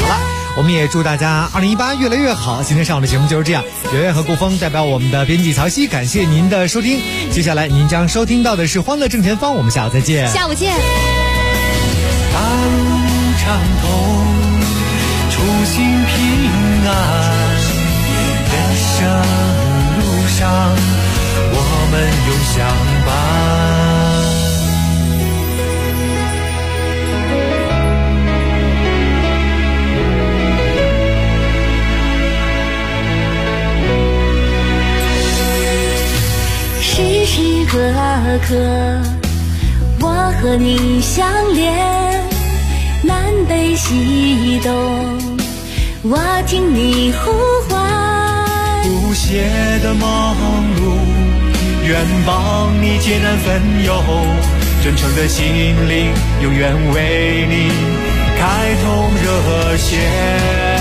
我们也祝大家2018越来越好。今天上午的节目就是这样，圆圆和顾峰代表我们的编辑曹曦，感谢您的收听。接下来您将收听到的是《欢乐正前方》，我们下午再见。 下午见。 当长痛，初心平安，人生路上我们永相伴。时时刻刻我和你相连，南北西东我听你呼唤，不懈的忙碌愿帮你解难分忧，真诚的心灵永远为你开通热线。